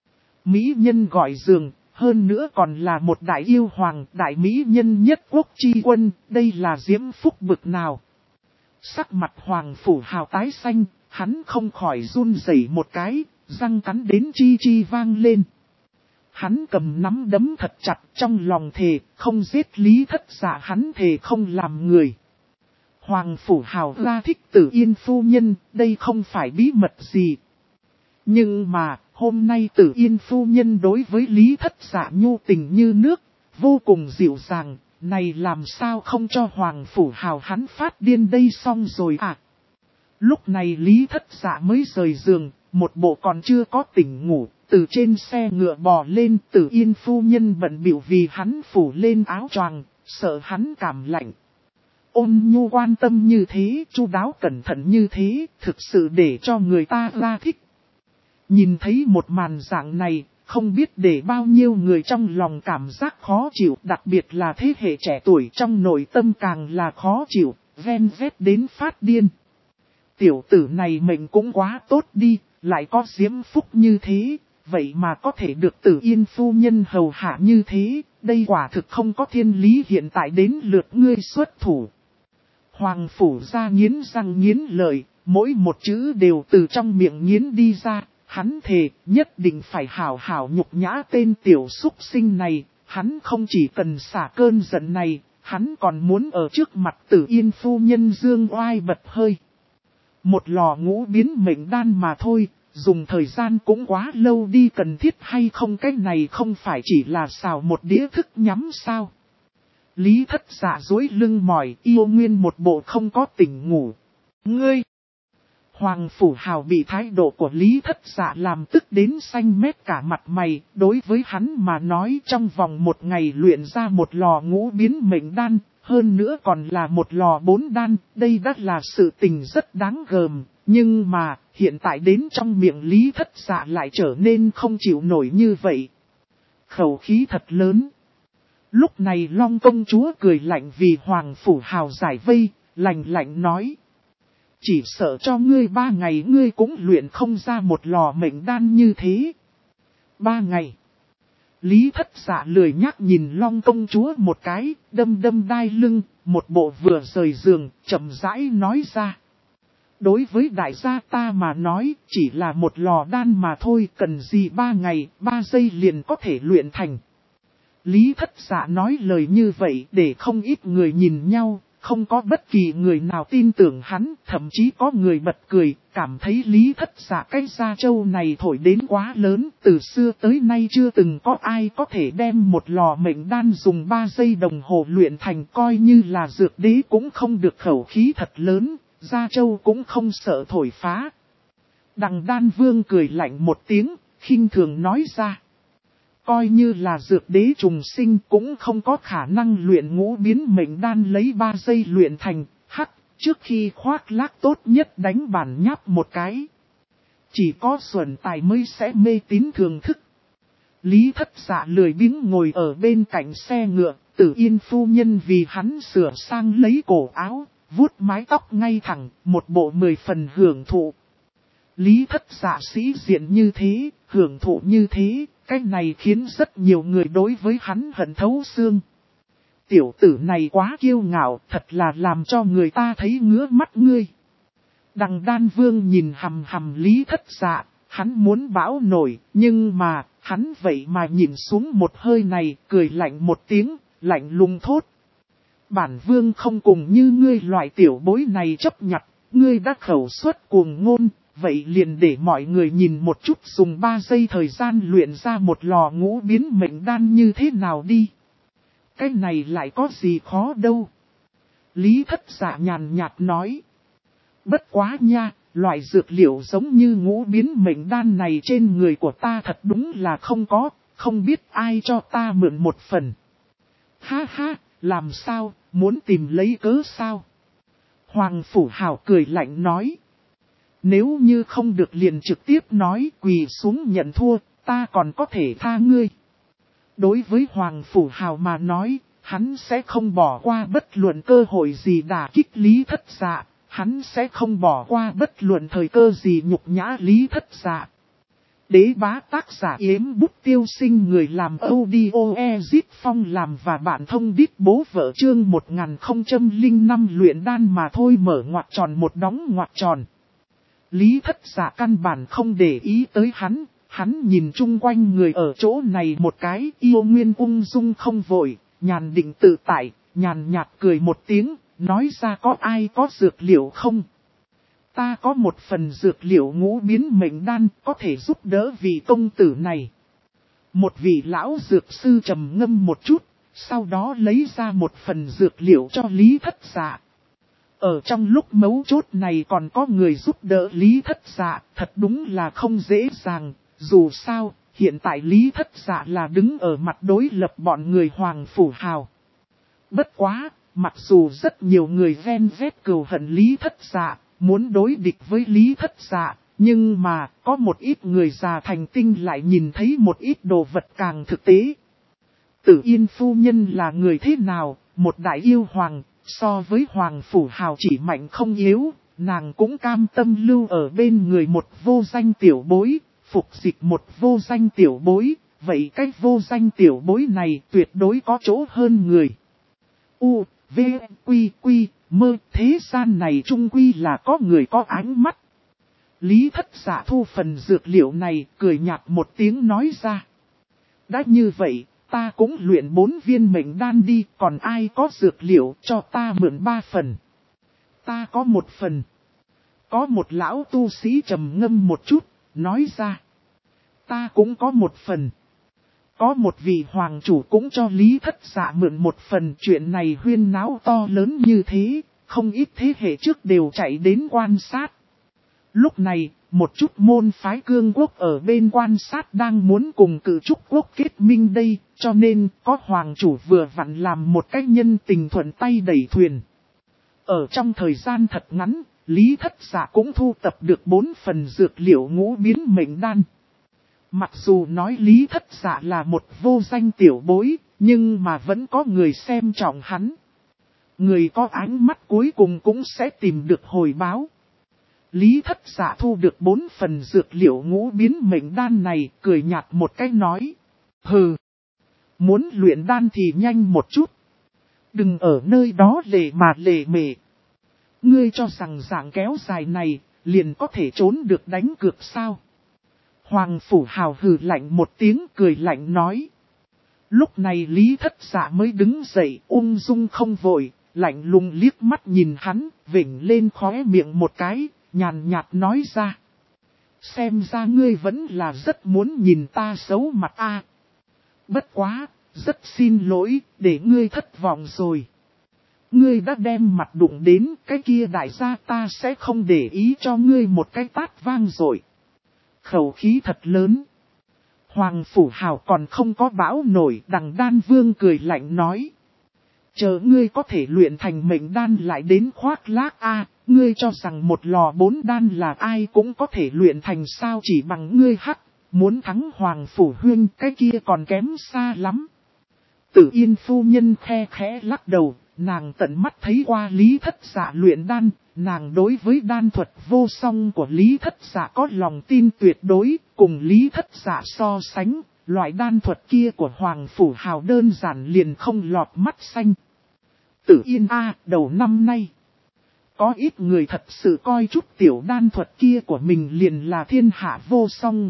S1: Mỹ nhân gọi giường, hơn nữa còn là một đại yêu hoàng, đại mỹ nhân nhất quốc chi quân, đây là diễm phúc bực nào. Sắc mặt Hoàng Phủ Hào tái xanh, hắn không khỏi run rẩy một cái, răng cắn đến chi chi vang lên. Hắn cầm nắm đấm thật chặt trong lòng thề, không giết Lý Thất Dạ, hắn thề không làm người. Hoàng Phủ Hào ra thích Tử Yên phu nhân, đây không phải bí mật gì. Nhưng mà, hôm nay Tử Yên phu nhân đối với Lý Thất Dạ nhu tình như nước, vô cùng dịu dàng, này làm sao không cho Hoàng Phủ Hào hắn phát điên đây xong rồi à. Lúc này Lý Thất Dạ mới rời giường, một bộ còn chưa có tỉnh ngủ, từ trên xe ngựa bò lên. Tử Yên phu nhân bận bịu vì hắn phủ lên áo choàng, sợ hắn cảm lạnh. Ôn nhu quan tâm như thế, chu đáo cẩn thận như thế, thực sự để cho người ta ra thích. Nhìn thấy một màn dạng này, không biết để bao nhiêu người trong lòng cảm giác khó chịu, đặc biệt là thế hệ trẻ tuổi trong nội tâm càng là khó chịu, ven vét đến phát điên. Tiểu tử này mệnh cũng quá tốt đi, lại có diễm phúc như thế, vậy mà có thể được Tử Yên phu nhân hầu hạ như thế, đây quả thực không có thiên lý, hiện tại đến lượt ngươi xuất thủ. Hoàng phủ ra nghiến răng nghiến lợi, mỗi một chữ đều từ trong miệng nghiến đi ra, hắn thề nhất định phải hảo hảo nhục nhã tên tiểu súc sinh này, hắn không chỉ cần xả cơn giận này, hắn còn muốn ở trước mặt Tử Yên phu nhân dương oai bật hơi. Một lò ngũ biến mệnh đan mà thôi, dùng thời gian cũng quá lâu đi, cần thiết hay không, cái này không phải chỉ là xào một đĩa thức nhắm sao. Lý Thất Dạ duỗi lưng mỏi, yêu nguyên một bộ không có tỉnh ngủ. Ngươi! Hoàng Phủ Hào bị thái độ của Lý Thất Dạ làm tức đến xanh mét cả mặt mày, đối với hắn mà nói trong vòng một ngày luyện ra một lò ngũ biến mệnh đan, hơn nữa còn là một lò 4 đan, đây đã là sự tình rất đáng gờm, nhưng mà hiện tại đến trong miệng Lý Thất Dạ lại trở nên không chịu nổi như vậy. Khẩu khí thật lớn. Lúc này Long công chúa cười lạnh vì Hoàng Phủ Hào giải vây, lạnh lạnh nói. Chỉ sợ cho ngươi 3 ngày ngươi cũng luyện không ra một lò mệnh đan như thế. 3 ngày. Lý Thất Dạ lười nhắc nhìn Long công chúa một cái, đâm đai lưng, một bộ vừa rời giường, chậm rãi nói ra. Đối với đại gia ta mà nói, chỉ là một lò đan mà thôi, cần gì 3 ngày, 3 giây liền có thể luyện thành. Lý Thất Dạ nói lời như vậy để không ít người nhìn nhau, không có bất kỳ người nào tin tưởng hắn, thậm chí có người bật cười, cảm thấy Lý Thất Dạ cái gia châu này thổi đến quá lớn, từ xưa tới nay chưa từng có ai có thể đem một lò mệnh đan dùng 3 giây đồng hồ luyện thành, coi như là dược đế cũng không được, khẩu khí thật lớn, gia châu cũng không sợ thổi phá. Đằng Đan Vương cười lạnh một tiếng, khinh thường nói ra. Coi như là dược đế trùng sinh cũng không có khả năng luyện ngũ biến mệnh đan lấy 3 giây luyện thành, trước khi khoác lác tốt nhất đánh bản nháp một cái. Chỉ có xuẩn tài mới sẽ mê tín thường thức. Lý Thất Dạ lười biếng ngồi ở bên cạnh xe ngựa, Tử Yên phu nhân vì hắn sửa sang lấy cổ áo, vuốt mái tóc ngay thẳng, một bộ 10 phần hưởng thụ. Lý Thất Dạ sĩ diện như thế, hưởng thụ như thế, cái này khiến rất nhiều người đối với hắn hận thấu xương. Tiểu tử này quá kiêu ngạo, thật là làm cho người ta thấy ngứa mắt ngươi. Đằng Đan Vương nhìn hằm hằm Lý Thất Dạ, hắn muốn bão nổi, nhưng mà, hắn vậy mà nhìn xuống một hơi này, cười lạnh một tiếng, lạnh lùng thốt. Bản Vương không cùng như ngươi loại tiểu bối này chấp nhặt, ngươi đã khẩu suất cuồng ngôn. Vậy liền để mọi người nhìn một chút dùng 3 giây thời gian luyện ra một lò ngũ biến mệnh đan như thế nào đi. Cái này lại có gì khó đâu. Lý Thất Dạ nhàn nhạt nói. Bất quá nha, loại dược liệu giống như ngũ biến mệnh đan này trên người của ta thật đúng là không có, không biết ai cho ta mượn một phần. Ha ha, làm sao, muốn tìm lấy cớ sao? Hoàng Phủ Hào cười lạnh nói. Nếu như không được liền trực tiếp nói quỳ xuống nhận thua, ta còn có thể tha ngươi. Đối với Hoàng Phủ Hào mà nói, hắn sẽ không bỏ qua bất luận cơ hội gì đả kích Lý Thất Dạ, hắn sẽ không bỏ qua bất luận thời cơ gì nhục nhã Lý Thất Dạ. Đế bá tác giả Yếm Bút Tiêu Sinh, người làm audio Ezit Phong làm và bạn thông đít bố vợ chương 1005 luyện đan mà thôi, mở ngoặc tròn một đóng ngoặc tròn. Lý Thất Dạ căn bản không để ý tới hắn nhìn chung quanh người ở chỗ này một cái, yêu nguyên ung dung không vội, nhàn định tự tại, nhàn nhạt cười một tiếng, nói ra có ai có dược liệu không? Ta có một phần dược liệu ngũ biến mệnh đan có thể giúp đỡ vị công tử này. Một vị lão dược sư trầm ngâm một chút, sau đó lấy ra một phần dược liệu cho Lý Thất Dạ. Ở trong lúc mấu chốt này còn có người giúp đỡ Lý Thất Dạ, thật đúng là không dễ dàng, dù sao, hiện tại Lý Thất Dạ là đứng ở mặt đối lập bọn người Hoàng Phủ Hào. Bất quá, mặc dù rất nhiều người ven vét cừu hận Lý Thất Dạ, muốn đối địch với Lý Thất Dạ, nhưng mà, có một ít người già thành tinh lại nhìn thấy một ít đồ vật càng thực tế. Tử Yên phu nhân là người thế nào, một đại yêu hoàng. So với Hoàng Phủ Hào chỉ mạnh không yếu, nàng cũng cam tâm lưu ở bên người một vô danh tiểu bối, phục dịch một vô danh tiểu bối, vậy cái vô danh tiểu bối này tuyệt đối có chỗ hơn người. U, V, Quy, Quy, Mơ, thế gian này trung quy là có người có ánh mắt. Lý Thất Dạ thu phần dược liệu này, cười nhạt một tiếng nói ra. Đã như vậy, ta cũng luyện 4 viên mệnh đan đi, còn ai có dược liệu cho ta mượn 3 phần. Ta có 1 phần. Có một lão tu sĩ trầm ngâm một chút, nói ra. Ta cũng có 1 phần. Có một vị hoàng chủ cũng cho Lý Thất Dạ mượn 1 phần. Chuyện này huyên náo to lớn như thế, không ít thế hệ trước đều chạy đến quan sát. Lúc này, một chút môn phái cương quốc ở bên quan sát đang muốn cùng Cự Trúc quốc kết minh đây, cho nên có hoàng chủ vừa vặn làm một cách nhân tình thuận tay đẩy thuyền. Ở trong thời gian thật ngắn, Lý Thất Dạ cũng thu tập được 4 phần dược liệu ngũ biến mệnh đan. Mặc dù nói Lý Thất Dạ là một vô danh tiểu bối, nhưng mà vẫn có người xem trọng hắn. Người có ánh mắt cuối cùng cũng sẽ tìm được hồi báo. Lý Thất Dạ thu được 4 phần dược liệu ngũ biến mệnh đan này, cười nhạt một cái nói. Hừ, muốn luyện đan thì nhanh một chút. Đừng ở nơi đó lề mề. Ngươi cho rằng dạng kéo dài này, liền có thể trốn được đánh cược sao? Hoàng Phủ Hào hừ lạnh một tiếng cười lạnh nói. Lúc này Lý Thất Dạ mới đứng dậy ung dung không vội, lạnh lùng liếc mắt nhìn hắn, vểnh lên khóe miệng một cái, nhàn nhạt nói ra. Xem ra ngươi vẫn là rất muốn nhìn ta xấu mặt a. Bất quá, rất xin lỗi, để ngươi thất vọng rồi. Ngươi đã đem mặt đụng đến cái kia đại gia ta sẽ không để ý cho ngươi một cái tát vang rồi. Khẩu khí thật lớn. Hoàng Phủ Hào còn không có bão nổi, Đằng Đan Vương cười lạnh nói. Chờ ngươi có thể luyện thành mệnh đan lại đến khoác lác a, ngươi cho rằng một lò 4 đan là ai cũng có thể luyện thành sao chỉ bằng ngươi hắc, muốn thắng Hoàng Phủ Huyên cái kia còn kém xa lắm. Tử Yên phu nhân khe khẽ lắc đầu, nàng tận mắt thấy qua Lý Thất Dạ luyện đan, nàng đối với đan thuật vô song của Lý Thất Dạ có lòng tin tuyệt đối, cùng Lý Thất Dạ so sánh, loại đan thuật kia của Hoàng Phủ Hào đơn giản liền không lọt mắt xanh. Tử Yên a, đầu năm nay, có ít người thật sự coi chút tiểu đan thuật kia của mình liền là thiên hạ vô song.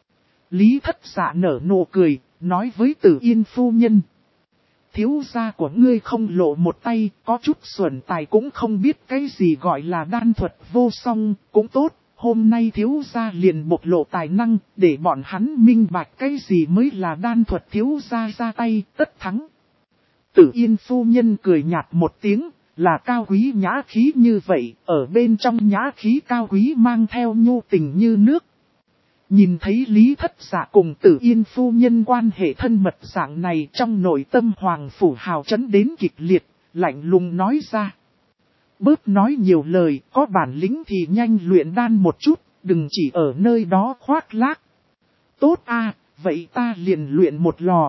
S1: Lý Thất Dạ nở nụ cười, nói với Tử Yên phu nhân. Thiếu gia của ngươi không lộ một tay, có chút xuẩn tài cũng không biết cái gì gọi là đan thuật vô song, cũng tốt, hôm nay thiếu gia liền bộc lộ tài năng, để bọn hắn minh bạch cái gì mới là đan thuật thiếu gia ra tay, tất thắng. Tử Yên phu nhân cười nhạt một tiếng, là cao quý nhã khí như vậy, ở bên trong nhã khí cao quý mang theo nhu tình như nước. Nhìn thấy Lý Thất Dạ cùng Tử Yên phu nhân quan hệ thân mật dạng này trong nội tâm Hoàng Phủ Hào chấn đến kịch liệt, lạnh lùng nói ra. Bớt nói nhiều lời, có bản lĩnh thì nhanh luyện đan một chút, đừng chỉ ở nơi đó khoác lác. Tốt a, vậy ta liền luyện một lò.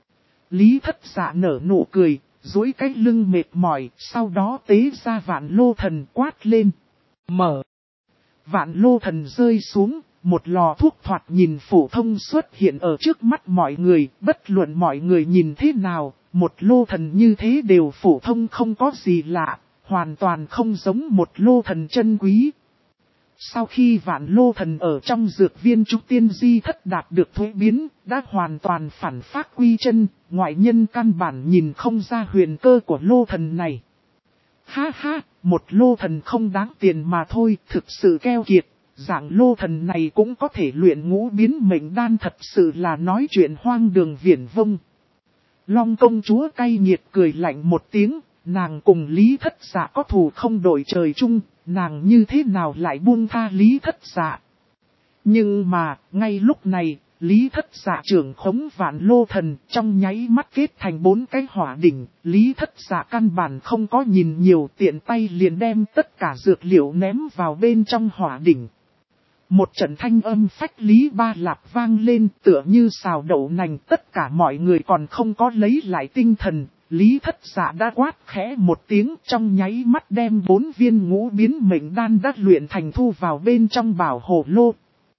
S1: Lý Thất Dạ nở nụ cười, duỗi cái lưng mệt mỏi, sau đó tế ra Vạn Lô Thần quát lên. Mở. Vạn Lô Thần rơi xuống. Một lò thuốc thoạt nhìn phổ thông xuất hiện ở trước mắt mọi người, bất luận mọi người nhìn thế nào, một lô thần như thế đều phổ thông không có gì lạ, hoàn toàn không giống một lô thần chân quý. Sau khi Vạn Lô Thần ở trong dược viên trúc tiên di thất đạt được thuế biến, đã hoàn toàn phản phát quy chân, ngoại nhân căn bản nhìn không ra huyền cơ của lô thần này. Ha ha, một lô thần không đáng tiền mà thôi, thực sự keo kiệt. Dạng lô thần này cũng có thể luyện ngũ biến mệnh đan, thật sự là nói chuyện hoang đường viển vông. Long công chúa cay nghiệt cười lạnh một tiếng, nàng cùng Lý Thất Dạ có thù không đổi trời chung, nàng như thế nào lại buông tha Lý Thất Dạ. Nhưng mà, ngay lúc này, Lý Thất Dạ trưởng khống Vạn Lô Thần trong nháy mắt kết thành 4 cái hỏa đỉnh, Lý Thất Dạ căn bản không có nhìn nhiều, tiện tay liền đem tất cả dược liệu ném vào bên trong hỏa đỉnh. Một trận thanh âm phách lý ba lạp vang lên tựa như xào đậu nành, tất cả mọi người còn không có lấy lại tinh thần. Lý Thất Dạ đã quát khẽ một tiếng, trong nháy mắt đem 4 viên ngũ biến mệnh đan đã luyện thành thu vào bên trong bảo hộ lô.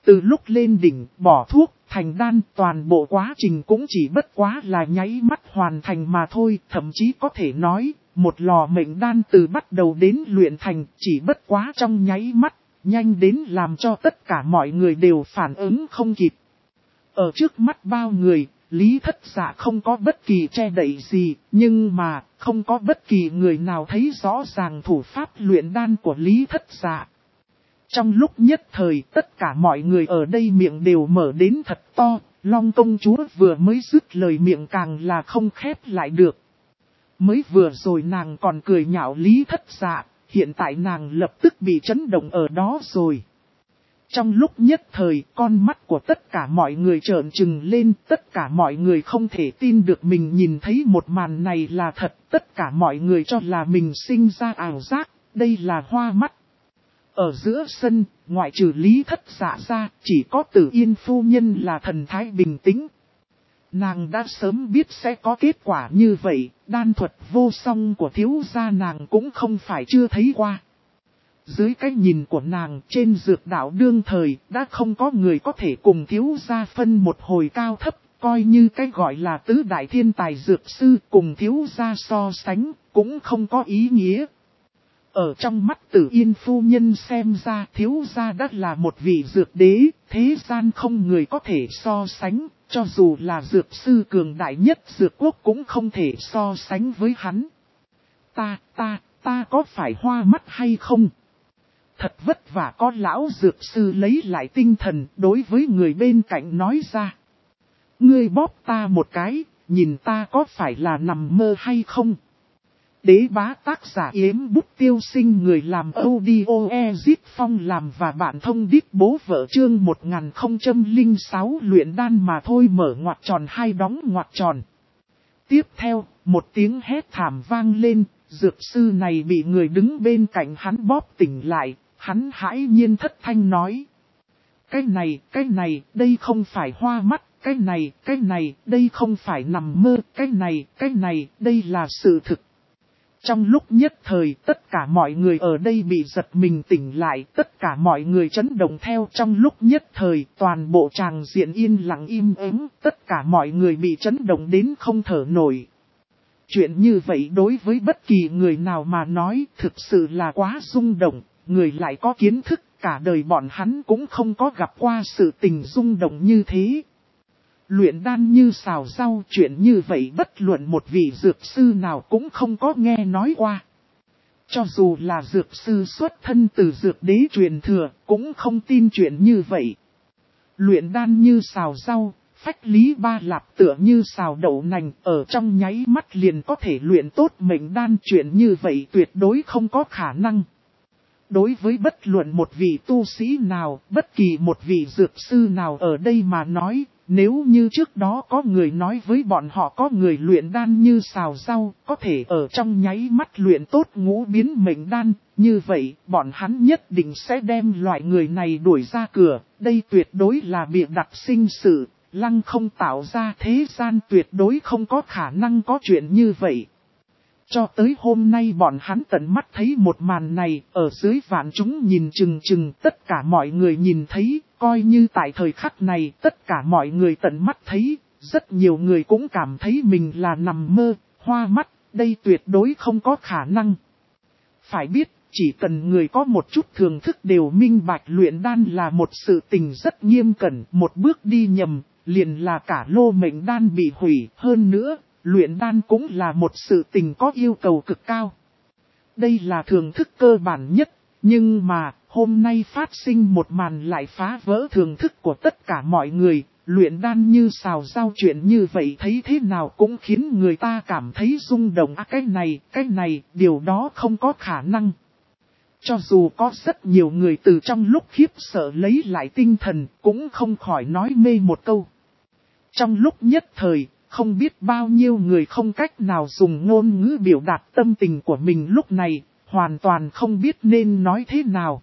S1: Từ lúc lên đỉnh, bỏ thuốc, thành đan, toàn bộ quá trình cũng chỉ bất quá là nháy mắt hoàn thành mà thôi. Thậm chí có thể nói, một lò mệnh đan từ bắt đầu đến luyện thành chỉ bất quá trong nháy mắt, nhanh đến làm cho tất cả mọi người đều phản ứng không kịp. Ở trước mắt bao người, Lý Thất Dạ không có bất kỳ che đậy gì, nhưng mà không có bất kỳ người nào thấy rõ ràng thủ pháp luyện đan của Lý Thất Dạ. Trong lúc nhất thời tất cả mọi người ở đây miệng đều mở đến thật to, Long công chúa vừa mới dứt lời miệng càng là không khép lại được. Mới vừa rồi nàng còn cười nhạo Lý Thất Dạ, hiện tại nàng lập tức bị chấn động ở đó rồi. Trong lúc nhất thời, con mắt của tất cả mọi người trợn trừng lên, tất cả mọi người không thể tin được mình nhìn thấy một màn này là thật, tất cả mọi người cho là mình sinh ra ảo giác, đây là hoa mắt. Ở giữa sân, ngoại trừ Lý Thất Dạ ra, chỉ có Tử Yên phu nhân là thần thái bình tĩnh. Nàng đã sớm biết sẽ có kết quả như vậy, đan thuật vô song của thiếu gia nàng cũng không phải chưa thấy qua. Dưới cái nhìn của nàng trên dược đạo đương thời đã không có người có thể cùng thiếu gia phân một hồi cao thấp, coi như cái gọi là tứ đại thiên tài dược sư cùng thiếu gia so sánh cũng không có ý nghĩa. Ở trong mắt Tử Yên phu nhân xem ra thiếu gia đã là một vị dược đế, thế gian không người có thể so sánh, cho dù là dược sư cường đại nhất dược quốc cũng không thể so sánh với hắn. Ta có phải hoa mắt hay không? Thật vất vả có lão dược sư lấy lại tinh thần đối với người bên cạnh nói ra. Ngươi bóp ta một cái, nhìn ta có phải là nằm mơ hay không? Đế bá tác giả Yếm Bút Tiêu Sinh, người làm audio Ezit Phong làm và bạn thông đít bố vợ chương 1006 luyện đan mà thôi mở ngoặc tròn hai đóng ngoặc tròn. Tiếp theo, một tiếng hét thảm vang lên, dược sư này bị người đứng bên cạnh hắn bóp tỉnh lại, hắn hãi nhiên thất thanh nói. Cái này, đây không phải hoa mắt, cái này, đây không phải nằm mơ, cái này, đây là sự thực. Trong lúc nhất thời tất cả mọi người ở đây bị giật mình tỉnh lại, tất cả mọi người chấn động theo. Trong lúc nhất thời toàn bộ tràng diện yên lặng im ắng, tất cả mọi người bị chấn động đến không thở nổi. Chuyện như vậy đối với bất kỳ người nào mà nói thực sự là quá rung động, người lại có kiến thức, cả đời bọn hắn cũng không có gặp qua sự tình rung động như thế. Luyện đan như xào rau, chuyện như vậy bất luận một vị dược sư nào cũng không có nghe nói qua. Cho dù là dược sư xuất thân từ dược đế truyền thừa, cũng không tin chuyện như vậy. Luyện đan như xào rau, phách lý ba lạp tựa như xào đậu nành, ở trong nháy mắt liền có thể luyện tốt mệnh đan, chuyện như vậy tuyệt đối không có khả năng. Đối với bất luận một vị tu sĩ nào, bất kỳ một vị dược sư nào ở đây mà nói, nếu như trước đó có người nói với bọn họ có người luyện đan như xào rau, có thể ở trong nháy mắt luyện tốt ngũ biến mệnh đan, như vậy bọn hắn nhất định sẽ đem loại người này đuổi ra cửa, đây tuyệt đối là bịa đặt sinh sự, lăng không tạo ra thế gian tuyệt đối không có khả năng có chuyện như vậy. Cho tới hôm nay bọn hắn tận mắt thấy một màn này, ở dưới vạn chúng nhìn chừng tất cả mọi người nhìn thấy, coi như tại thời khắc này tất cả mọi người tận mắt thấy, rất nhiều người cũng cảm thấy mình là nằm mơ, hoa mắt, đây tuyệt đối không có khả năng. Phải biết, chỉ cần người có một chút thường thức đều minh bạch luyện đan là một sự tình rất nghiêm cẩn, một bước đi nhầm, liền là cả lô mệnh đan bị hủy, hơn nữa. Luyện đan cũng là một sự tình có yêu cầu cực cao. Đây là thường thức cơ bản nhất, nhưng mà hôm nay phát sinh một màn lại phá vỡ thường thức của tất cả mọi người. Luyện đan như xào rau, chuyện như vậy thấy thế nào cũng khiến người ta cảm thấy rung động. Cái này, điều đó không có khả năng. Cho dù có rất nhiều người từ trong lúc khiếp sợ lấy lại tinh thần, cũng không khỏi nói mê một câu. Trong lúc nhất thời, không biết bao nhiêu người không cách nào dùng ngôn ngữ biểu đạt tâm tình của mình lúc này, hoàn toàn không biết nên nói thế nào.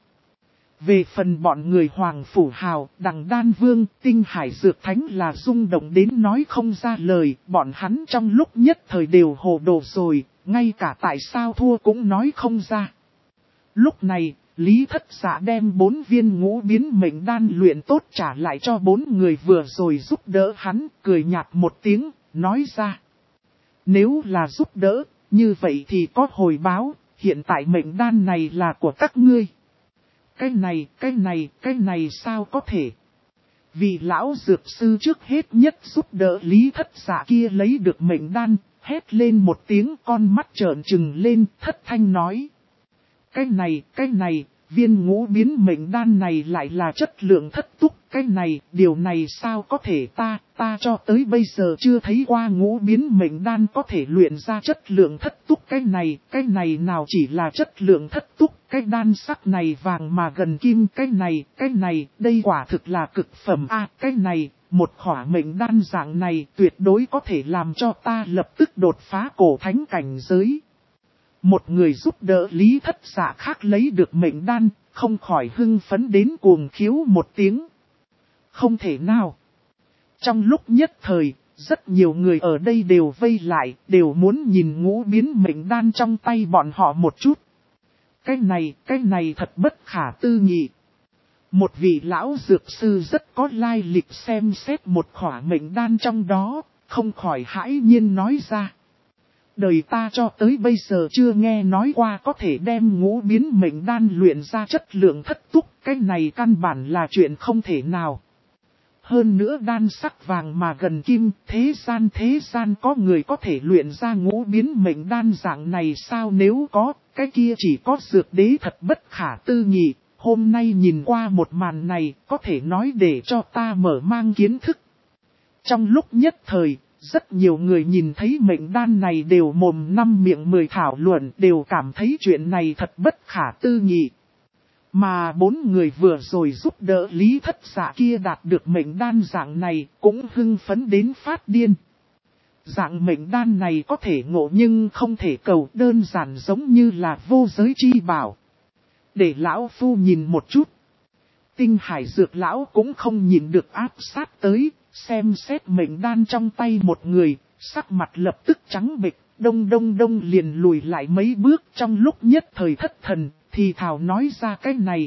S1: Về phần bọn người Hoàng Phủ Hào, Đằng Đan Vương, Tinh Hải Dược Thánh là rung động đến nói không ra lời, bọn hắn trong lúc nhất thời đều hồ đồ rồi, ngay cả tại sao thua cũng nói không ra. Lúc này, Lý Thất Dạ đem 4 viên ngũ biến mệnh đan luyện tốt trả lại cho 4 người vừa rồi giúp đỡ hắn, cười nhạt một tiếng, nói ra. Nếu là giúp đỡ, như vậy thì có hồi báo, hiện tại mệnh đan này là của các ngươi. Cái này sao có thể? Vị lão dược sư trước hết nhất giúp đỡ Lý Thất Dạ kia lấy được mệnh đan, hét lên một tiếng, con mắt trợn trừng lên, thất thanh nói. Cái này, viên ngũ biến mệnh đan này lại là chất lượng thất túc, điều này sao có thể ta cho tới bây giờ chưa thấy qua ngũ biến mệnh đan có thể luyện ra chất lượng thất túc. Cái này nào chỉ là chất lượng thất túc, cái đan sắc này vàng mà gần kim, cái này, đây quả thực là cực phẩm a. Cái này, một khỏa mệnh đan dạng này tuyệt đối có thể làm cho ta lập tức đột phá cổ thánh cảnh giới. Một người giúp đỡ Lý Thất Dạ khác lấy được mệnh đan, không khỏi hưng phấn đến cuồng khiếu một tiếng. Không thể nào. Trong lúc nhất thời, rất nhiều người ở đây đều vây lại, đều muốn nhìn ngũ biến mệnh đan trong tay bọn họ một chút. Cái này thật bất khả tư nghị. Một vị lão dược sư rất có lai lịch xem xét một khỏa mệnh đan trong đó, không khỏi hãi nhiên nói ra. Đời ta cho tới bây giờ chưa nghe nói qua có thể đem ngũ biến mệnh đan luyện ra chất lượng thất túc, cái này căn bản là chuyện không thể nào. Hơn nữa đan sắc vàng mà gần kim, thế gian có người có thể luyện ra ngũ biến mệnh đan dạng này sao? Nếu có, cái kia chỉ có dược đế thật bất khả tư nghị. Hôm nay nhìn qua một màn này, có thể nói để cho ta mở mang kiến thức. Trong lúc nhất thời, rất nhiều người nhìn thấy mệnh đan này đều mồm năm miệng mười thảo luận, đều cảm thấy chuyện này thật bất khả tư nghị. Mà 4 người vừa rồi giúp đỡ Lý Thất Dạ kia đạt được mệnh đan dạng này cũng hưng phấn đến phát điên. Dạng mệnh đan này có thể ngộ nhưng không thể cầu, đơn giản giống như là vô giới chi bảo. Để lão phu nhìn một chút. Tinh Hải Dược lão cũng không nhìn được áp sát tới, xem xét mệnh đan trong tay một người, sắc mặt lập tức trắng bệch, đông liền lùi lại mấy bước, trong lúc nhất thời thất thần, thì thảo nói ra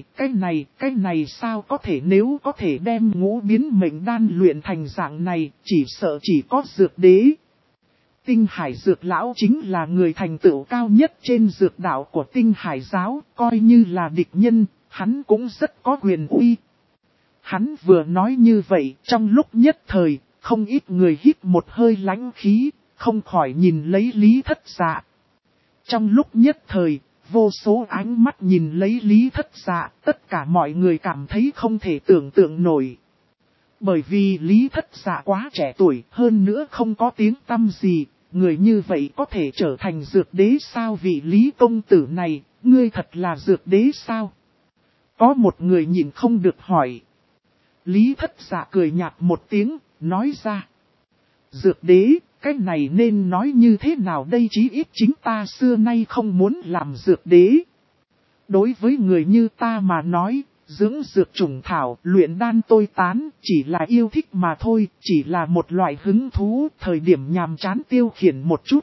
S1: cái này sao có thể, nếu có thể đem ngũ biến mệnh đan luyện thành dạng này, chỉ sợ chỉ có dược đế. Tinh Hải Dược lão chính là người thành tựu cao nhất trên dược đạo của Tinh Hải giáo, coi như là địch nhân, hắn cũng rất có quyền uy. Hắn vừa nói như vậy, trong lúc nhất thời, không ít người hít một hơi lãnh khí, không khỏi nhìn lấy Lý Thất Dạ. Trong lúc nhất thời, vô số ánh mắt nhìn lấy Lý Thất Dạ, tất cả mọi người cảm thấy không thể tưởng tượng nổi. Bởi vì Lý Thất Dạ quá trẻ tuổi, hơn nữa không có tiếng tăm gì, người như vậy có thể trở thành dược đế sao? Vị Lý công tử này, ngươi thật là dược đế sao? Có một người nhìn không được hỏi. Lý Thất Dạ cười nhạt một tiếng, nói ra. Dược đế, cái này nên nói như thế nào đây? Chí ít chính ta xưa nay không muốn làm dược đế. Đối với người như ta mà nói, dưỡng dược trùng thảo, luyện đan tôi tán, chỉ là yêu thích mà thôi, chỉ là một loại hứng thú, thời điểm nhàm chán tiêu khiển một chút.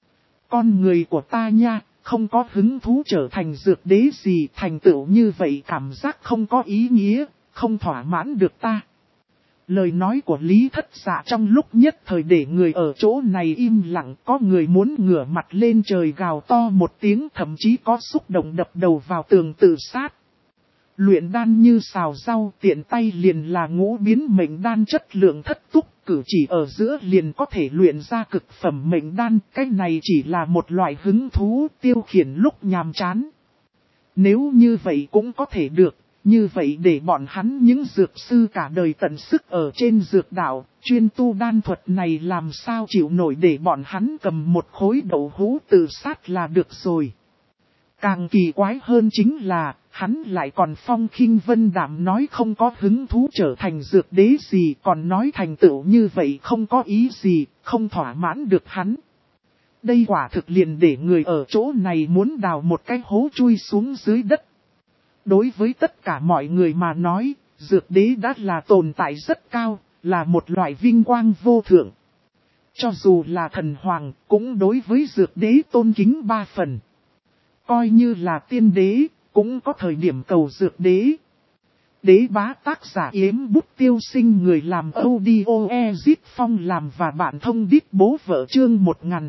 S1: Con người của ta nha, không có hứng thú trở thành dược đế gì, thành tựu như vậy cảm giác không có ý nghĩa, không thỏa mãn được ta. Lời nói của Lý Thất Dạ trong lúc nhất thời để người ở chỗ này im lặng, có người muốn ngửa mặt lên trời gào to một tiếng, thậm chí có xúc động đập đầu vào tường tự sát. Luyện đan như xào rau, tiện tay liền là ngũ biến mệnh đan chất lượng thất túc, cử chỉ ở giữa liền có thể luyện ra cực phẩm mệnh đan, cái này chỉ là một loại hứng thú tiêu khiển lúc nhàm chán. Nếu như vậy cũng có thể được, như vậy để bọn hắn những dược sư cả đời tận sức ở trên dược đạo, chuyên tu đan thuật này làm sao chịu nổi, để bọn hắn cầm một khối đậu hũ tự sát là được rồi. Càng kỳ quái hơn chính là, hắn lại còn phong khinh vân đạm nói không có hứng thú trở thành dược đế gì, còn nói thành tựu như vậy không có ý gì, không thỏa mãn được hắn. Đây quả thực liền để người ở chỗ này muốn đào một cái hố chui xuống dưới đất. Đối với tất cả mọi người mà nói, dược đế đã là tồn tại rất cao, là một loại vinh quang vô thượng. Cho dù là thần hoàng, cũng đối với dược đế tôn kính 3 phần. Coi như là tiên đế, cũng có thời điểm cầu dược đế. Đế bá tác giả Yếm Bút Tiêu Sinh, người làm audio Ezit Phong làm và bạn thông đít bố vợ, chương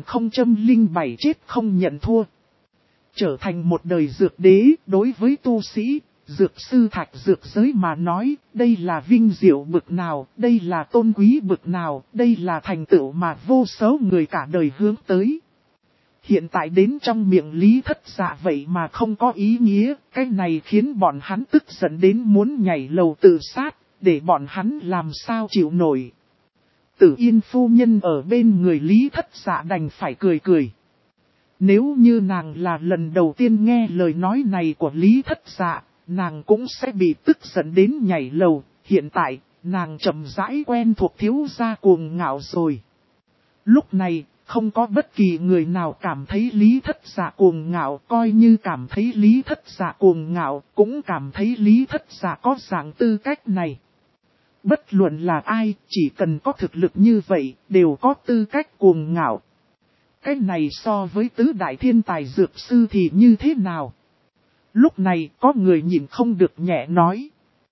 S1: 1007 chết không nhận thua. Trở thành một đời dược đế, đối với tu sĩ, dược sư thạch dược giới mà nói, đây là vinh diệu bực nào, đây là tôn quý bực nào, đây là thành tựu mà vô số người cả đời hướng tới. Hiện tại đến trong miệng Lý Thất Dạ vậy mà không có ý nghĩa, cái này khiến bọn hắn tức giận đến muốn nhảy lầu tự sát, để bọn hắn làm sao chịu nổi. Tử Yên phu nhân ở bên người Lý Thất Dạ đành phải cười cười. Nếu như nàng là lần đầu tiên nghe lời nói này của Lý Thất Dạ, nàng cũng sẽ bị tức giận đến nhảy lầu. Hiện tại, nàng chậm rãi quen thuộc thiếu gia cuồng ngạo rồi. Lúc này, không có bất kỳ người nào cảm thấy Lý Thất Dạ cuồng ngạo, coi như cảm thấy Lý Thất Dạ cuồng ngạo, cũng cảm thấy Lý Thất Dạ có dạng tư cách này. Bất luận là ai, chỉ cần có thực lực như vậy, đều có tư cách cuồng ngạo. Cái này so với tứ đại thiên tài dược sư thì như thế nào? Lúc này có người nhìn không được nhẹ nói.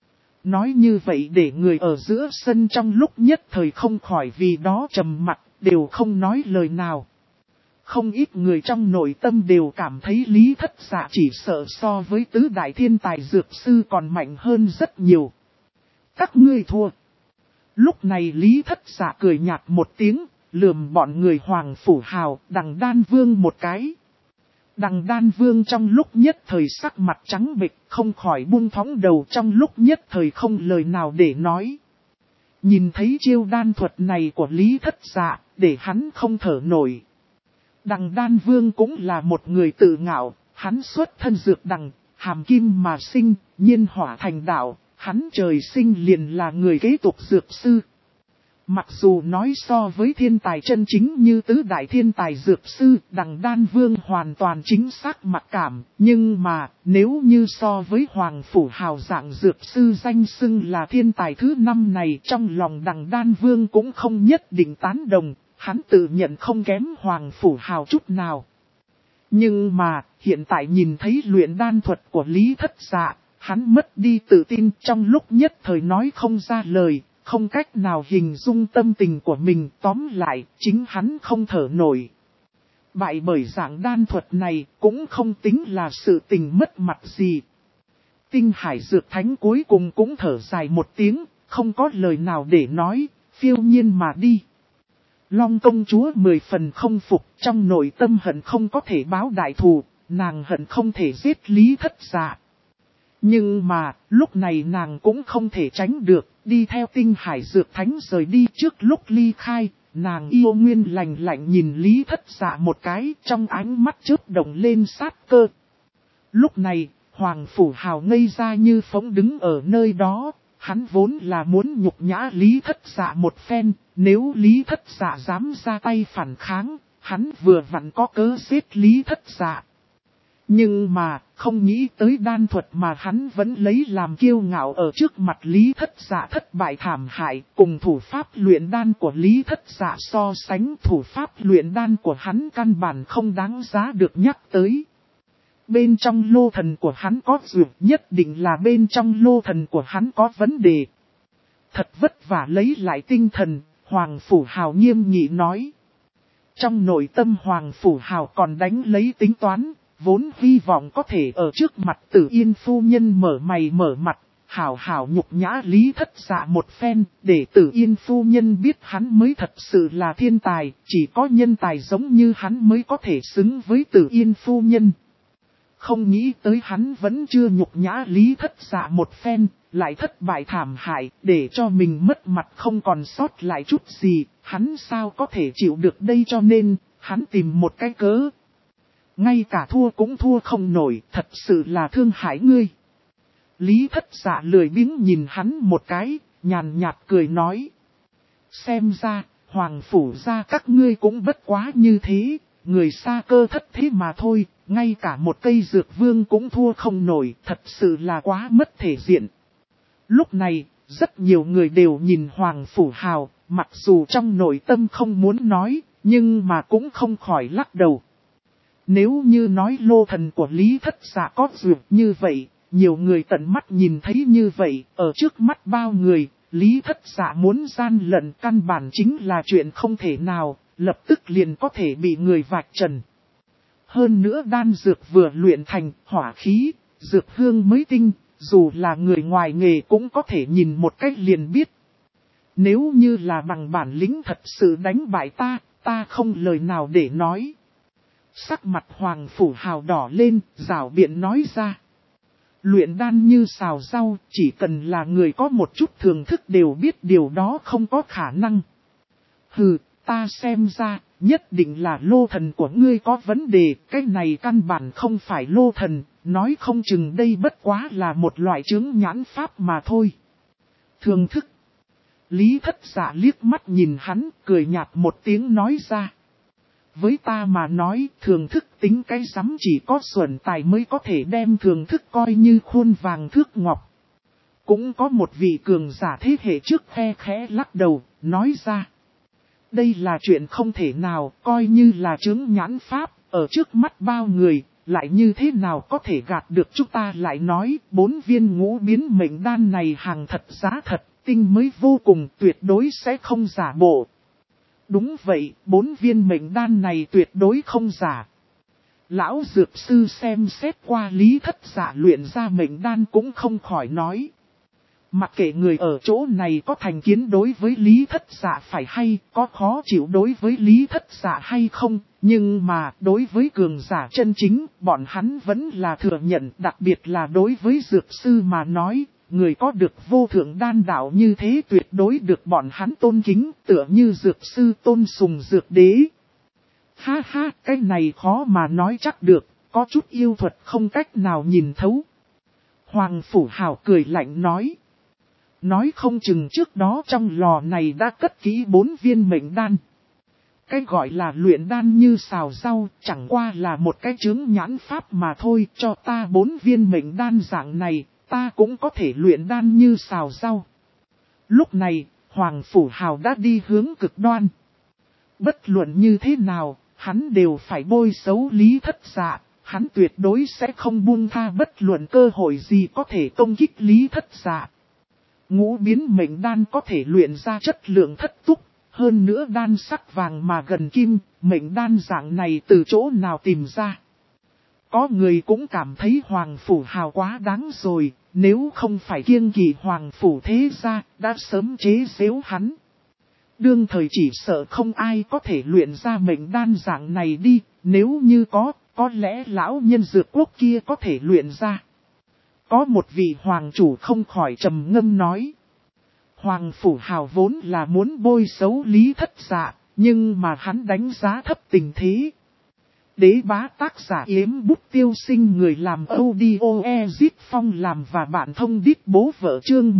S1: Nói như vậy để người ở giữa sân trong lúc nhất thời không khỏi vì đó trầm mặc, đều không nói lời nào. Không ít người trong nội tâm đều cảm thấy Lý Thất Dạ chỉ sợ so với tứ đại thiên tài dược sư còn mạnh hơn rất nhiều. Các ngươi thua. Lúc này Lý Thất Dạ cười nhạt một tiếng, lườm bọn người Hoàng Phủ Hào, Đằng Đan Vương một cái. Đằng Đan Vương trong lúc nhất thời sắc mặt trắng bệch, không khỏi buông thõng đầu, trong lúc nhất thời không lời nào để nói. Nhìn thấy chiêu đan thuật này của Lý Thất Dạ, để hắn không thở nổi. Đằng Đan Vương cũng là một người tự ngạo, hắn xuất thân dược đằng, hàm kim mà sinh, nhiên hỏa thành đạo, hắn trời sinh liền là người kế tục dược sư. Mặc dù nói so với thiên tài chân chính như tứ đại thiên tài dược sư, Đằng Đan Vương hoàn toàn chính xác mặc cảm, nhưng mà nếu như so với Hoàng Phủ Hào dạng dược sư danh xưng là thiên tài thứ 5 này, trong lòng Đằng Đan Vương cũng không nhất định tán đồng, hắn tự nhận không kém Hoàng Phủ Hào chút nào. Nhưng mà, hiện tại nhìn thấy luyện đan thuật của Lý Thất Dạ, hắn mất đi tự tin, trong lúc nhất thời nói không ra lời. Không cách nào hình dung tâm tình của mình, tóm lại, chính hắn không thở nổi. Bại bởi dạng đan thuật này cũng không tính là sự tình mất mặt gì. Tinh Hải Dược Thánh cuối cùng cũng thở dài một tiếng, không có lời nào để nói, phiêu nhiên mà đi. Long công chúa 10 phần không phục, trong nội tâm hận không có thể báo đại thù, nàng hận không thể giết Lý Thất Dạ. Nhưng mà, lúc này nàng cũng không thể tránh được, đi theo Tinh Hải Dược Thánh rời đi. Trước lúc ly khai, nàng yêu nguyên lạnh lạnh nhìn Lý Thất Dạ một cái, trong ánh mắt chớp động lên sát cơ. Lúc này, Hoàng Phủ Hào ngây ra như phóng đứng ở nơi đó, hắn vốn là muốn nhục nhã Lý Thất Dạ một phen, nếu Lý Thất Dạ dám ra tay phản kháng, hắn vừa vặn có cớ giết Lý Thất Dạ. Nhưng mà, không nghĩ tới đan thuật mà hắn vẫn lấy làm kiêu ngạo ở trước mặt Lý Thất Dạ thất bại thảm hại, cùng thủ pháp luyện đan của Lý Thất Dạ so sánh, thủ pháp luyện đan của hắn căn bản không đáng giá được nhắc tới. Bên trong lô thần của hắn có dược, nhất định là bên trong lô thần của hắn có vấn đề. Thật vất vả lấy lại tinh thần, Hoàng Phủ Hào nghiêm nghị nói. Trong nội tâm Hoàng Phủ Hào còn đánh lấy tính toán. Vốn hy vọng có thể ở trước mặt Tử Yên phu nhân mở mày mở mặt, hảo hảo nhục nhã Lý Thất Dạ một phen, để Tử Yên phu nhân biết hắn mới thật sự là thiên tài, chỉ có nhân tài giống như hắn mới có thể xứng với Tử Yên phu nhân. Không nghĩ tới hắn vẫn chưa nhục nhã Lý Thất Dạ một phen, lại thất bại thảm hại, để cho mình mất mặt không còn sót lại chút gì, hắn sao có thể chịu được đây, cho nên, hắn tìm một cái cớ. Ngay cả thua cũng thua không nổi, thật sự là thương hại ngươi. Lý Thất Dạ lười biếng nhìn hắn một cái, nhàn nhạt cười nói. Xem ra, Hoàng Phủ gia các ngươi cũng bất quá như thế, người xa cơ thất thế mà thôi, ngay cả một cây dược vương cũng thua không nổi, thật sự là quá mất thể diện. Lúc này, rất nhiều người đều nhìn Hoàng Phủ Hào, mặc dù trong nội tâm không muốn nói, nhưng mà cũng không khỏi lắc đầu. Nếu như nói lô thần của Lý Thất Dạ có dược như vậy, nhiều người tận mắt nhìn thấy như vậy, ở trước mắt bao người, Lý Thất Dạ muốn gian lận căn bản chính là chuyện không thể nào, lập tức liền có thể bị người vạch trần. Hơn nữa đan dược vừa luyện thành, hỏa khí, dược hương mới tinh, dù là người ngoài nghề cũng có thể nhìn một cách liền biết. Nếu như là bằng bản lĩnh thật sự đánh bại ta không lời nào để nói. Sắc mặt Hoàng Phủ Hào đỏ lên, rảo biện nói ra. Luyện đan như xào rau, chỉ cần là người có một chút thường thức đều biết điều đó không có khả năng. Hừ, ta xem ra, nhất định là lô thần của ngươi có vấn đề, cái này căn bản không phải lô thần, nói không chừng đây bất quá là một loại chứng nhãn pháp mà thôi. Thường thức. Lý Thất Dạ liếc mắt nhìn hắn, cười nhạt một tiếng nói ra. Với ta mà nói, thường thức tính cái rắm, chỉ có xuẩn tài mới có thể đem thường thức coi như khuôn vàng thước ngọc. Cũng có một vị cường giả thế hệ trước khe khẽ lắc đầu, nói ra. Đây là chuyện không thể nào, coi như là chứng nhãn pháp, ở trước mắt bao người, lại như thế nào có thể gạt được chúng ta lại nói, 4 viên ngũ biến mệnh đan này hàng thật giá thật, tinh mới vô cùng, tuyệt đối sẽ không giả bộ. Đúng vậy, 4 viên mệnh đan này tuyệt đối không giả. Lão dược sư xem xét qua Lý Thất Dạ luyện ra mệnh đan cũng không khỏi nói. Mặc kệ người ở chỗ này có thành kiến đối với Lý Thất Dạ phải hay, có khó chịu đối với Lý Thất Dạ hay không, nhưng mà đối với cường giả chân chính, bọn hắn vẫn là thừa nhận, đặc biệt là đối với dược sư mà nói, người có được vô thượng đan đạo như thế tuyệt đối được bọn hắn tôn kính, tựa như dược sư tôn sùng dược đế. Ha ha, cái này khó mà nói chắc được, có chút yêu thuật không cách nào nhìn thấu. Hoàng Phủ Hào cười lạnh nói. Nói không chừng trước đó trong lò này đã cất kỹ 4 viên mệnh đan. Cái gọi là luyện đan như xào rau, chẳng qua là một cái chứng nhãn pháp mà thôi, cho ta 4 viên mệnh đan dạng này, ta cũng có thể luyện đan như xào rau. Lúc này, Hoàng Phủ Hào đã đi hướng cực đoan. Bất luận như thế nào, hắn đều phải bôi xấu Lý Thất Dạ, hắn tuyệt đối sẽ không buông tha bất luận cơ hội gì có thể công kích Lý Thất Dạ. Ngũ biến mệnh đan có thể luyện ra chất lượng thất túc, hơn nữa đan sắc vàng mà gần kim, mệnh đan dạng này từ chỗ nào tìm ra. Có người cũng cảm thấy Hoàng Phủ Hào quá đáng rồi, nếu không phải kiêng kỵ Hoàng Phủ thế gia, đã sớm chế giễu hắn. Đương thời chỉ sợ không ai có thể luyện ra mệnh đan dạng này đi, nếu như có lẽ lão nhân dược quốc kia có thể luyện ra. Có một vị hoàng chủ không khỏi trầm ngâm nói. Hoàng Phủ Hào vốn là muốn bôi xấu Lý Thất Dạ, nhưng mà hắn đánh giá thấp tình thế. Đế bá tác giả yếm bút tiêu sinh người làm audio Ezit Phong làm và bạn thông đít bố vợ chương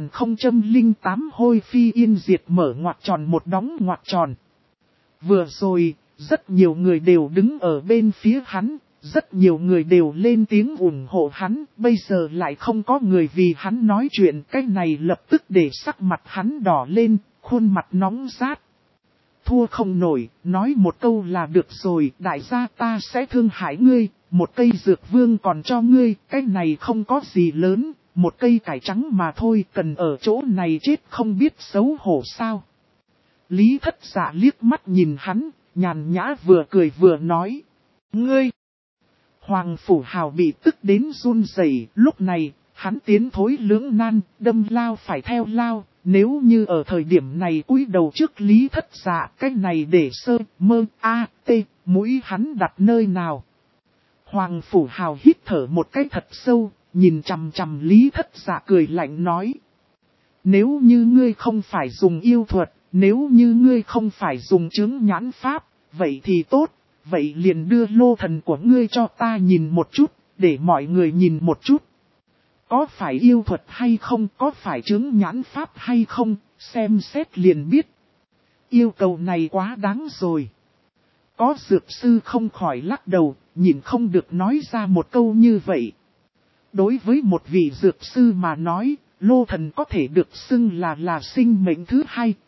S1: 1008 hôi phi yên diệt mở ngoặc tròn một đóng ngoặc tròn. Vừa rồi, rất nhiều người đều đứng ở bên phía hắn, rất nhiều người đều lên tiếng ủng hộ hắn, bây giờ lại không có người vì hắn nói chuyện, cái này lập tức để sắc mặt hắn đỏ lên, khuôn mặt nóng rát. Thua không nổi, nói một câu là được rồi, đại gia ta sẽ thương hại ngươi, một cây dược vương còn cho ngươi, cái này không có gì lớn, một cây cải trắng mà thôi, cần ở chỗ này chết không biết xấu hổ sao. Lý Thất Dạ liếc mắt nhìn hắn, nhàn nhã vừa cười vừa nói, ngươi. Hoàng Phủ Hào bị tức đến run rẩy, lúc này, hắn tiến thối lưỡng nan, đâm lao phải theo lao. Nếu như ở thời điểm này cúi đầu trước Lý Thất Dạ, cái này để sơ, mơ, a, tê, mũi hắn đặt nơi nào. Hoàng Phủ Hào hít thở một cái thật sâu, nhìn chằm chằm Lý Thất Dạ cười lạnh nói. Nếu như ngươi không phải dùng yêu thuật, nếu như ngươi không phải dùng chứng nhãn pháp, vậy thì tốt, vậy liền đưa lô thần của ngươi cho ta nhìn một chút, để mọi người nhìn một chút. Có phải yêu thuật hay không, có phải chứng nhãn pháp hay không, xem xét liền biết. Yêu cầu này quá đáng rồi. Có dược sư không khỏi lắc đầu, nhìn không được nói ra một câu như vậy. Đối với một vị dược sư mà nói, lô thần có thể được xưng là sinh mệnh thứ hai,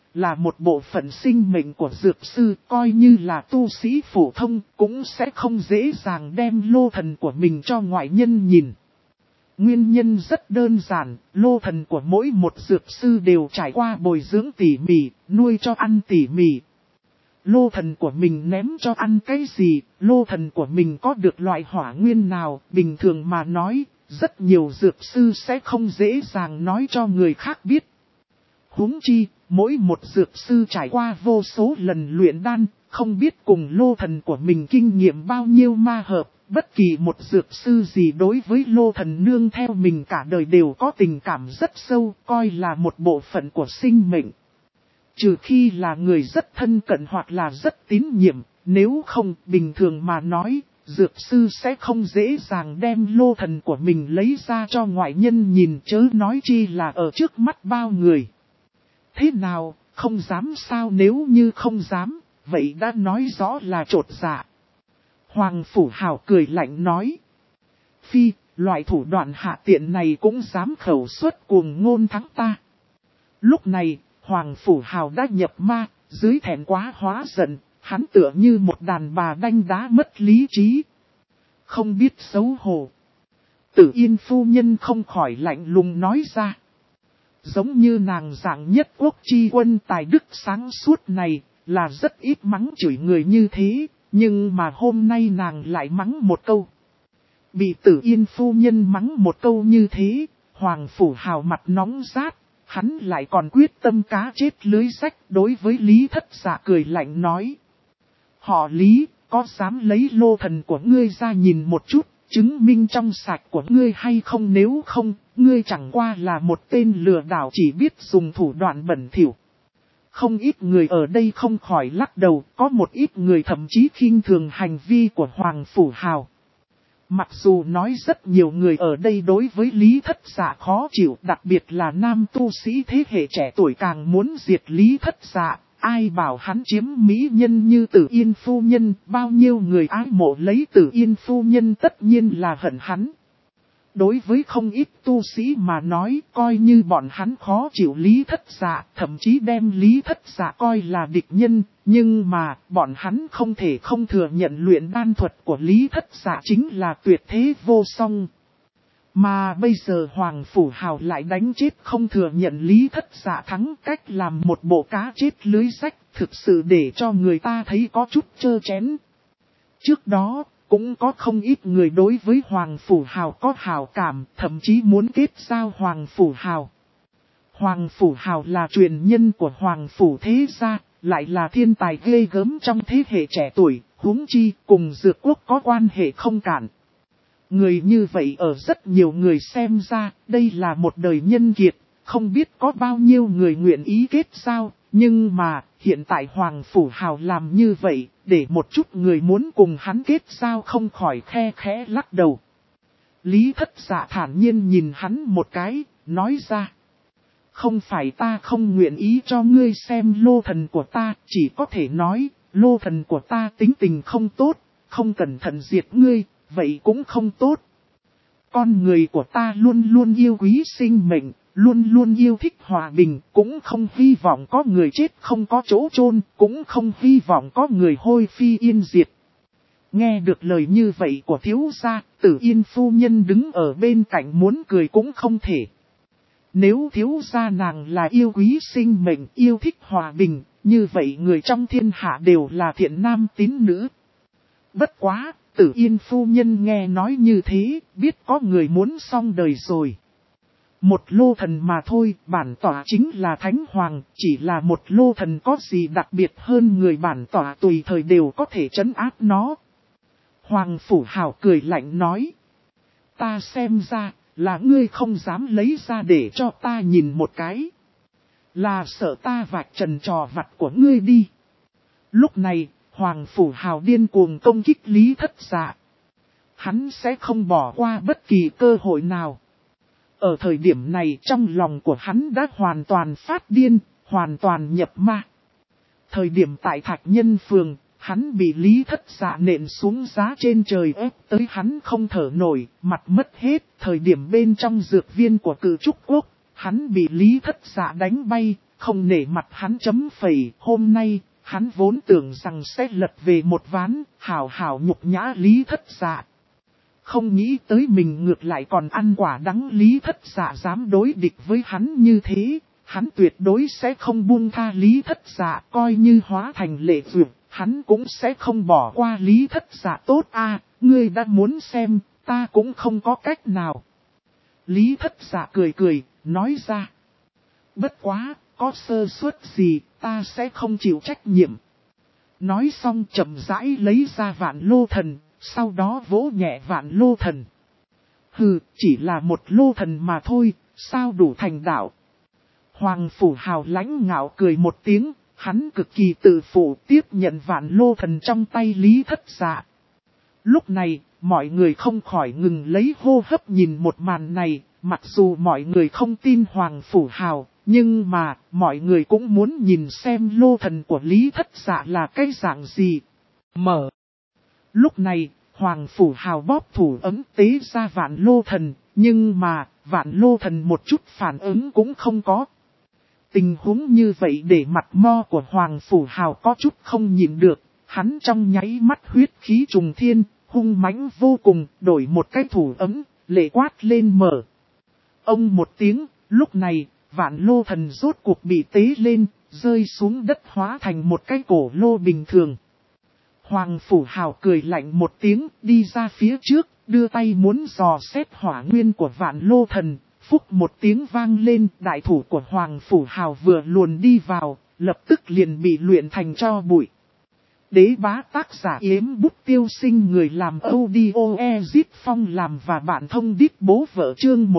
S1: là một bộ phận sinh mệnh của dược sư, coi như là tu sĩ phổ thông, cũng sẽ không dễ dàng đem lô thần của mình cho ngoại nhân nhìn. Nguyên nhân rất đơn giản, lô thần của mỗi một dược sư đều trải qua bồi dưỡng tỉ mỉ, nuôi cho ăn tỉ mỉ. Lô thần của mình ném cho ăn cái gì, lô thần của mình có được loại hỏa nguyên nào, bình thường mà nói, rất nhiều dược sư sẽ không dễ dàng nói cho người khác biết. Huống chi, mỗi một dược sư trải qua vô số lần luyện đan, không biết cùng lô thần của mình kinh nghiệm bao nhiêu ma hợp, bất kỳ một dược sư gì đối với lô thần nương theo mình cả đời đều có tình cảm rất sâu, coi là một bộ phận của sinh mệnh. Trừ khi là người rất thân cận hoặc là rất tín nhiệm, nếu không, bình thường mà nói, dược sư sẽ không dễ dàng đem lô thần của mình lấy ra cho ngoại nhân nhìn, chớ nói chi là ở trước mắt bao người. Thế nào, không dám sao? Nếu như không dám, vậy đã nói rõ là trột dạ. Hoàng Phủ Hào cười lạnh nói. Phi, loại thủ đoạn hạ tiện này cũng dám khẩu suất cuồng ngôn thắng ta. Lúc này, Hoàng Phủ Hào đã nhập ma, dưới thẹn quá hóa giận, hắn tựa như một đàn bà đanh đá mất lý trí. Không biết xấu hổ. Tử Yên phu nhân không khỏi lạnh lùng nói ra. Giống như nàng dạng nhất quốc chi quân tài đức sáng suốt này, là rất ít mắng chửi người như thế, nhưng mà hôm nay nàng lại mắng một câu. Bị Tử Yên phu nhân mắng một câu như thế, Hoàng Phủ Hào mặt nóng rát, hắn lại còn quyết tâm cá chết lưới rách. Đối với Lý Thất Dạ cười lạnh nói. Họ Lý, có dám lấy lô thần của ngươi ra nhìn một chút, chứng minh trong sạch của ngươi hay không? Nếu không, ngươi chẳng qua là một tên lừa đảo chỉ biết dùng thủ đoạn bẩn thỉu. Không ít người ở đây không khỏi lắc đầu, có một ít người thậm chí khinh thường hành vi của Hoàng Phủ Hào. Mặc dù nói rất nhiều người ở đây đối với Lý Thất Dạ khó chịu, đặc biệt là nam tu sĩ thế hệ trẻ tuổi càng muốn diệt Lý Thất Dạ, ai bảo hắn chiếm mỹ nhân như Tử Yên phu nhân, bao nhiêu người ái mộ lấy Tử Yên phu nhân tất nhiên là hận hắn. Đối với không ít tu sĩ mà nói, coi như bọn hắn khó chịu Lý Thất Dạ, thậm chí đem Lý Thất Dạ coi là địch nhân, nhưng mà, bọn hắn không thể không thừa nhận luyện đan thuật của Lý Thất Dạ chính là tuyệt thế vô song. Mà bây giờ Hoàng Phủ Hào lại đánh chết không thừa nhận Lý Thất Dạ thắng, cách làm một bộ cá chết lưới rách, thực sự để cho người ta thấy có chút trơ chén. Trước đó, cũng có không ít người đối với Hoàng Phủ Hào có hảo cảm, thậm chí muốn kết giao Hoàng Phủ Hào. Hoàng Phủ Hào là truyền nhân của Hoàng Phủ thế gia, lại là thiên tài ghê gớm trong thế hệ trẻ tuổi, huống chi cùng Dược Quốc có quan hệ không cản. Người như vậy ở rất nhiều người xem ra, đây là một đời nhân kiệt, không biết có bao nhiêu người nguyện ý kết giao, nhưng mà, hiện tại Hoàng Phủ Hào làm như vậy, để một chút người muốn cùng hắn kết giao không khỏi khe khẽ lắc đầu. Lý Thất Dạ thản nhiên nhìn hắn một cái, nói ra. Không phải ta không nguyện ý cho ngươi xem lô thần của ta, chỉ có thể nói, lô thần của ta tính tình không tốt, không cẩn thận diệt ngươi, vậy cũng không tốt. Con người của ta luôn luôn yêu quý sinh mệnh, luôn luôn yêu thích hòa bình, cũng không hy vọng có người chết không có chỗ chôn, cũng không hy vọng có người hôi phi yên diệt. Nghe được lời như vậy của thiếu gia, Tử Yên phu nhân đứng ở bên cạnh muốn cười cũng không thể. Nếu thiếu gia nàng là yêu quý sinh mệnh, yêu thích hòa bình, như vậy người trong thiên hạ đều là thiện nam tín nữ. Bất quá, Tử Yên phu nhân nghe nói như thế, biết có người muốn xong đời rồi. Một lô thần mà thôi, bản tỏa chính là Thánh Hoàng, chỉ là một lô thần có gì đặc biệt hơn người, bản tỏa tùy thời đều có thể trấn áp nó. Hoàng Phủ Hào cười lạnh nói. Ta xem ra, là ngươi không dám lấy ra để cho ta nhìn một cái. Là sợ ta vạch trần trò vặt của ngươi đi. Lúc này, Hoàng Phủ Hào điên cuồng công kích Lý Thất Dạ. Hắn sẽ không bỏ qua bất kỳ cơ hội nào. Ở thời điểm này trong lòng của hắn đã hoàn toàn phát điên, hoàn toàn nhập ma. Thời điểm tại Thạch Nhân Phường, hắn bị Lý Thất Dạ nện xuống giá trên trời ép tới hắn không thở nổi, mặt mất hết. Thời điểm bên trong dược viên của Cự Trúc Quốc, hắn bị Lý Thất Dạ đánh bay, không nể mặt hắn chấm phẩy. Hôm nay, hắn vốn tưởng rằng sẽ lật về một ván, hào hào nhục nhã Lý Thất Dạ. Không nghĩ tới mình ngược lại còn ăn quả đắng. Lý Thất Dạ dám đối địch với hắn như thế, hắn tuyệt đối sẽ không buông tha Lý Thất Dạ. Coi như hóa thành lệ vượt, hắn cũng sẽ không bỏ qua Lý Thất Dạ. Tốt a, ngươi đã muốn xem, ta cũng không có cách nào. Lý Thất Dạ cười cười, nói ra. Bất quá, có sơ suất gì, ta sẽ không chịu trách nhiệm. Nói xong chậm rãi lấy ra Vạn Lô Thần, sau đó vỗ nhẹ Vạn Lô Thần. Hừ, chỉ là một lô thần mà thôi, sao đủ thành đạo. Hoàng Phủ Hào lãnh ngạo cười một tiếng, hắn cực kỳ tự phụ tiếp nhận Vạn Lô Thần trong tay Lý Thất Dạ. Lúc này, mọi người không khỏi ngừng lấy hô hấp nhìn một màn này, mặc dù mọi người không tin Hoàng Phủ Hào, nhưng mà, mọi người cũng muốn nhìn xem lô thần của Lý Thất Dạ là cái dạng gì. Mở. Lúc này, Hoàng Phủ Hào bóp thủ ấm tế ra Vạn Lô Thần, nhưng mà, Vạn Lô Thần một chút phản ứng cũng không có. Tình huống như vậy để mặt mo của Hoàng Phủ Hào có chút không nhịn được, hắn trong nháy mắt huyết khí trùng thiên, hung mãnh vô cùng, đổi một cái thủ ấm, lệ quát lên mở. Ông một tiếng, lúc này, Vạn Lô Thần rốt cuộc bị tế lên, rơi xuống đất hóa thành một cái cổ lô bình thường. Hoàng Phủ Hào cười lạnh một tiếng, đi ra phía trước, đưa tay muốn dò xét hỏa nguyên của Vạn Lô Thần. Phúc một tiếng vang lên, đại thủ của Hoàng Phủ Hào vừa luồn đi vào, lập tức liền bị luyện thành tro bụi. Đế bá tác giả Yếm Bút Tiêu Sinh, người làm audio Ezit Phong làm và bạn thông đít bố vợ chương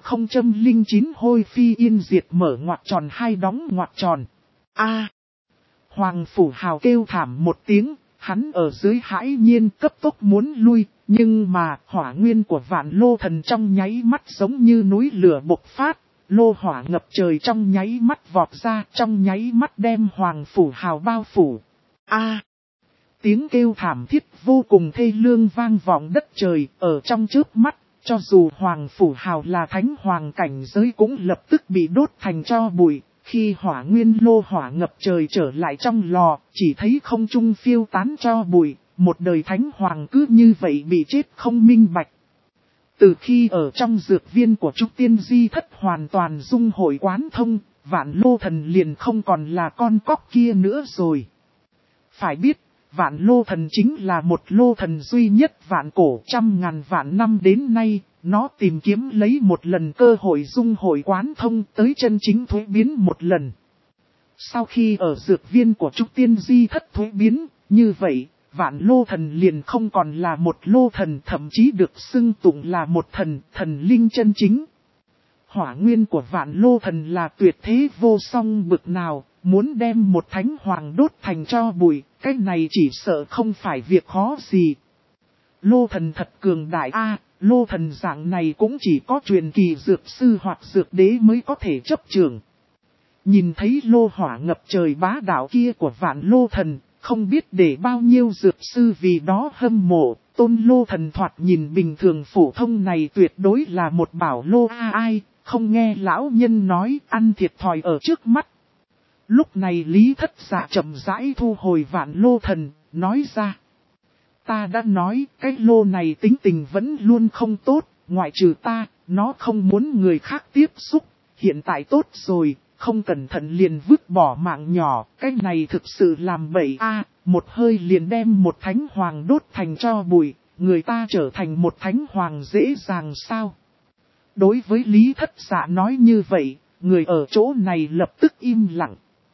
S1: 1009 hôi phi yên diệt mở ngoặc tròn hai đóng ngoặc tròn. Hoàng Phủ Hào kêu thảm một tiếng, hắn ở dưới hãi nhiên cấp tốc muốn lui, nhưng mà hỏa nguyên của Vạn Lô Thần trong nháy mắt giống như núi lửa bộc phát, lô hỏa ngập trời trong nháy mắt vọt ra, trong nháy mắt đem Hoàng Phủ Hào bao phủ. Tiếng kêu thảm thiết vô cùng thê lương vang vọng đất trời, ở trong trước mắt, cho dù Hoàng Phủ Hào là thánh hoàng cảnh giới cũng lập tức bị đốt thành tro bụi. Khi hỏa nguyên lô hỏa ngập trời trở lại trong lò, chỉ thấy không trung phiêu tán tro bụi, một đời thánh hoàng cứ như vậy bị chết không minh bạch. Từ khi ở trong dược viên của Trúc Tiên Di Thất hoàn toàn dung hội quán thông, Vạn Lô Thần liền không còn là con cóc kia nữa rồi. Phải biết, Vạn Lô Thần chính là một lô thần duy nhất vạn cổ trăm ngàn vạn năm đến nay, nó tìm kiếm lấy một lần cơ hội dung hội quán thông tới chân chính thuế biến một lần. Sau khi ở dược viên của Trúc Tiên Di Thất thuế biến, như vậy, Vạn Lô Thần liền không còn là một lô thần, thậm chí được xưng tụng là một thần linh chân chính. Hỏa nguyên của Vạn Lô Thần là tuyệt thế vô song bực nào, muốn đem một thánh hoàng đốt thành tro bụi, cái này chỉ sợ không phải việc khó gì. Lô thần thật cường đại lô thần dạng này cũng chỉ có truyền kỳ dược sư hoặc dược đế mới có thể chấp trường. Nhìn thấy lô hỏa ngập trời bá đạo kia của Vạn Lô Thần, không biết để bao nhiêu dược sư vì đó hâm mộ, tôn lô thần thoạt nhìn bình thường phổ thông này tuyệt đối là một bảo lô ai, không nghe lão nhân nói ăn thiệt thòi ở trước mắt. Lúc này Lý Thất Dạ chậm rãi thu hồi Vạn Lô Thần, nói ra. Ta đã nói, cái lô này tính tình vẫn luôn không tốt, ngoại trừ ta, nó không muốn người khác tiếp xúc, hiện tại tốt rồi, không cẩn thận liền vứt bỏ mạng nhỏ, cái này thực sự làm bậy một hơi liền đem một thánh hoàng đốt thành tro bụi, người ta trở thành một thánh hoàng dễ dàng sao? Đối với Lý Thất Dạ nói như vậy, người ở chỗ này lập tức im lặng.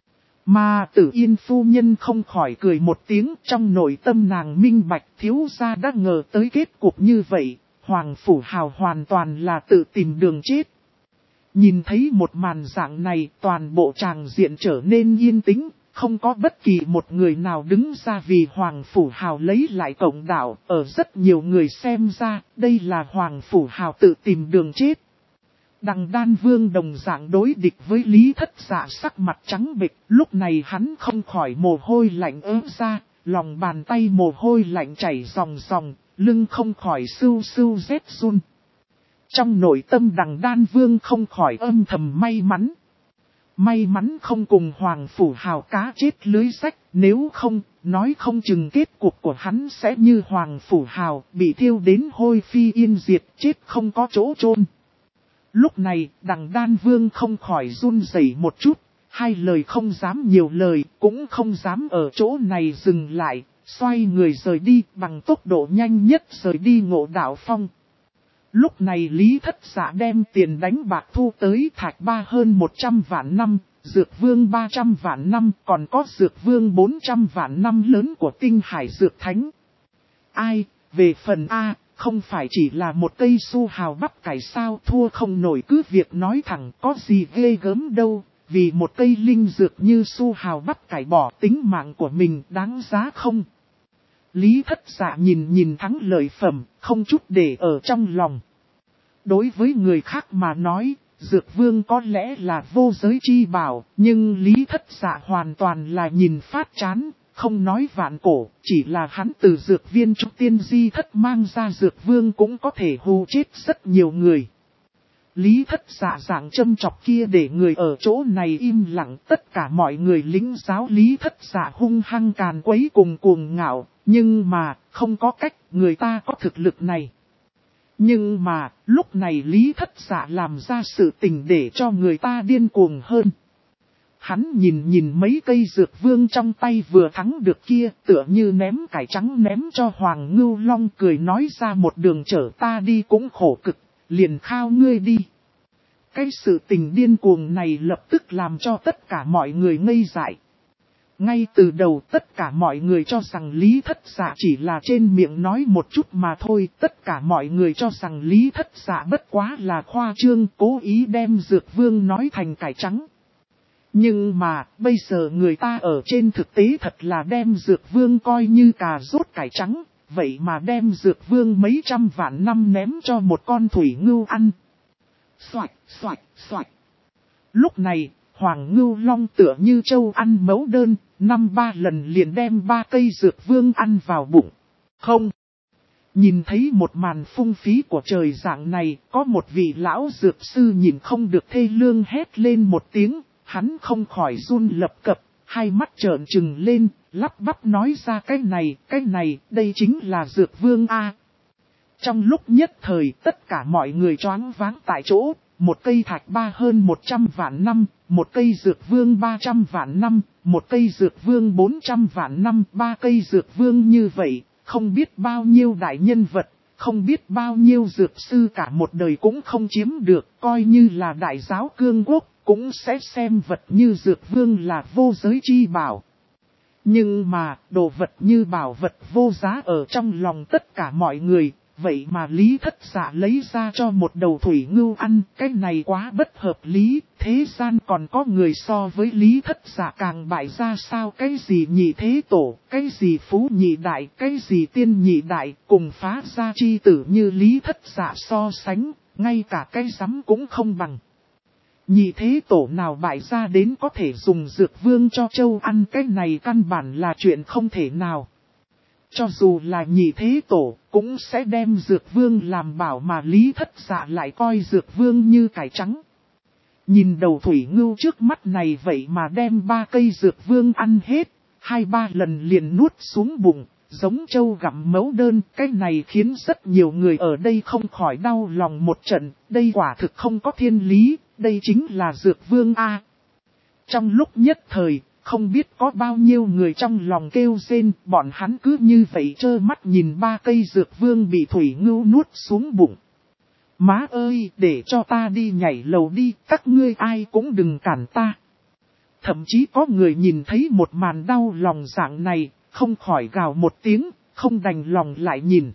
S1: Mà Tử Yên phu nhân không khỏi cười một tiếng, trong nội tâm nàng minh bạch thiếu gia đã ngờ tới kết cục như vậy, Hoàng Phủ Hào hoàn toàn là tự tìm đường chết. Nhìn thấy một màn dạng này, toàn bộ tràng diện trở nên yên tĩnh, không có bất kỳ một người nào đứng ra vì Hoàng Phủ Hào lấy lại cộng đạo, ở rất nhiều người xem ra, đây là Hoàng Phủ Hào tự tìm đường chết. Đằng Đan Vương đồng dạng đối địch với Lý Thất Dạ sắc mặt trắng bệch, lúc này hắn không khỏi mồ hôi lạnh ớt ra, lòng bàn tay mồ hôi lạnh chảy ròng ròng, lưng không khỏi sưu sưu rét run. Trong nội tâm Đằng Đan Vương không khỏi âm thầm may mắn. May mắn không cùng Hoàng Phủ Hào cá chết lưới rách, nếu không, nói không chừng kết cục của hắn sẽ như Hoàng Phủ Hào, bị thiêu đến hôi phi yên diệt, chết không có chỗ chôn. Lúc này, Đằng Đan Vương không khỏi run rẩy một chút, hai lời không dám nhiều lời, cũng không dám ở chỗ này dừng lại, xoay người rời đi bằng tốc độ nhanh nhất rời đi Ngộ Đạo Phong. Lúc này Lý Thất Dạ đem tiền đánh bạc thu tới Thạch Ba hơn 100 vạn năm, Dược Vương 300 vạn năm, còn có Dược Vương 400 vạn năm lớn của Tinh Hải Dược Thánh. Ai, về phần A, không phải chỉ là một cây su hào bắp cải sao, thua không nổi, cứ việc nói thẳng có gì ghê gớm đâu, vì một cây linh dược như su hào bắp cải bỏ tính mạng của mình đáng giá không? Lý Thất Dạ nhìn thắng lợi phẩm, không chút để ở trong lòng. Đối với người khác mà nói, Dược Vương có lẽ là vô giới chi bảo, nhưng Lý Thất Dạ hoàn toàn là nhìn phát chán, không nói vạn cổ, chỉ là hắn từ dược viên trúc tiên di thất mang ra Dược Vương cũng có thể hù chết rất nhiều người. Lý Thất Dạ dạng châm chọc kia để người ở chỗ này im lặng, tất cả mọi người lính giáo Lý Thất Dạ hung hăng càn quấy cùng cuồng ngạo, nhưng mà, không có cách, người ta có thực lực này. Nhưng mà, lúc này Lý Thất Dạ làm ra sự tình để cho người ta điên cuồng hơn. Hắn nhìn mấy cây Dược Vương trong tay vừa thắng được kia, tựa như ném cải trắng ném cho Hoàng Ngưu Long, cười nói ra một đường chở ta đi cũng khổ cực, liền khao ngươi đi. Cái sự tình điên cuồng này lập tức làm cho tất cả mọi người ngây dại. Ngay từ đầu tất cả mọi người cho rằng Lý Thất Dạ chỉ là trên miệng nói một chút mà thôi. Tất cả mọi người cho rằng Lý Thất Dạ bất quá là khoa trương, cố ý đem Dược Vương nói thành cải trắng. Nhưng mà bây giờ người ta ở trên thực tế thật là đem Dược Vương coi như cà rốt cải trắng. Vậy mà đem Dược Vương mấy trăm vạn năm ném cho một con thủy ngưu ăn. Xoạch, xoạch, xoạch. Lúc này, Hoàng Ngưu Long tựa như trâu ăn mẫu đơn, 5-3 lần liền đem 3 cây Dược Vương ăn vào bụng. Không. Nhìn thấy một màn phung phí của trời dạng này, có một vị lão dược sư nhìn không được thê lương hét lên một tiếng, hắn không khỏi run lập cập, hai mắt trợn trừng lên, lắp bắp nói ra cái này, đây chính là Dược Vương A. Trong lúc nhất thời tất cả mọi người choáng váng tại chỗ, một cây Thạch Ba hơn 100 vạn năm, một cây Dược Vương 300 vạn năm, một cây Dược Vương 400 vạn năm, 3 cây Dược Vương như vậy, không biết bao nhiêu đại nhân vật, không biết bao nhiêu dược sư cả một đời cũng không chiếm được, coi như là đại giáo cương quốc, cũng sẽ xem vật như Dược Vương là vô giới chi bảo. Nhưng mà, đồ vật như bảo vật vô giá ở trong lòng tất cả mọi người, vậy mà Lý Thất Dạ lấy ra cho một đầu thủy ngưu ăn, cái này quá bất hợp lý, thế gian còn có người so với Lý Thất Dạ càng bại ra sao, cái gì nhị thế tổ, cái gì phú nhị đại, cái gì tiên nhị đại, cùng phá gia chi tử như Lý Thất Dạ so sánh, ngay cả cái rắm cũng không bằng. Nhị thế tổ nào bại ra đến có thể dùng Dược Vương cho châu ăn, cái này căn bản là chuyện không thể nào. Cho dù là nhị thế tổ, cũng sẽ đem Dược Vương làm bảo mà Lý Thất Dạ lại coi Dược Vương như cải trắng. Nhìn đầu thủy ngưu trước mắt này vậy mà đem 3 cây Dược Vương ăn hết, 2-3 lần liền nuốt xuống bụng, giống trâu gặm mẫu đơn. Cái này khiến rất nhiều người ở đây không khỏi đau lòng một trận, đây quả thực không có thiên lý, đây chính là Dược Vương A. Trong lúc nhất thời, không biết có bao nhiêu người trong lòng kêu rên, bọn hắn cứ như vậy trơ mắt nhìn 3 cây Dược Vương bị thủy ngưu nuốt xuống bụng. Má ơi, để cho ta đi nhảy lầu đi, các ngươi ai cũng đừng cản ta. Thậm chí có người nhìn thấy một màn đau lòng dạng này, không khỏi gào một tiếng, không đành lòng lại nhìn.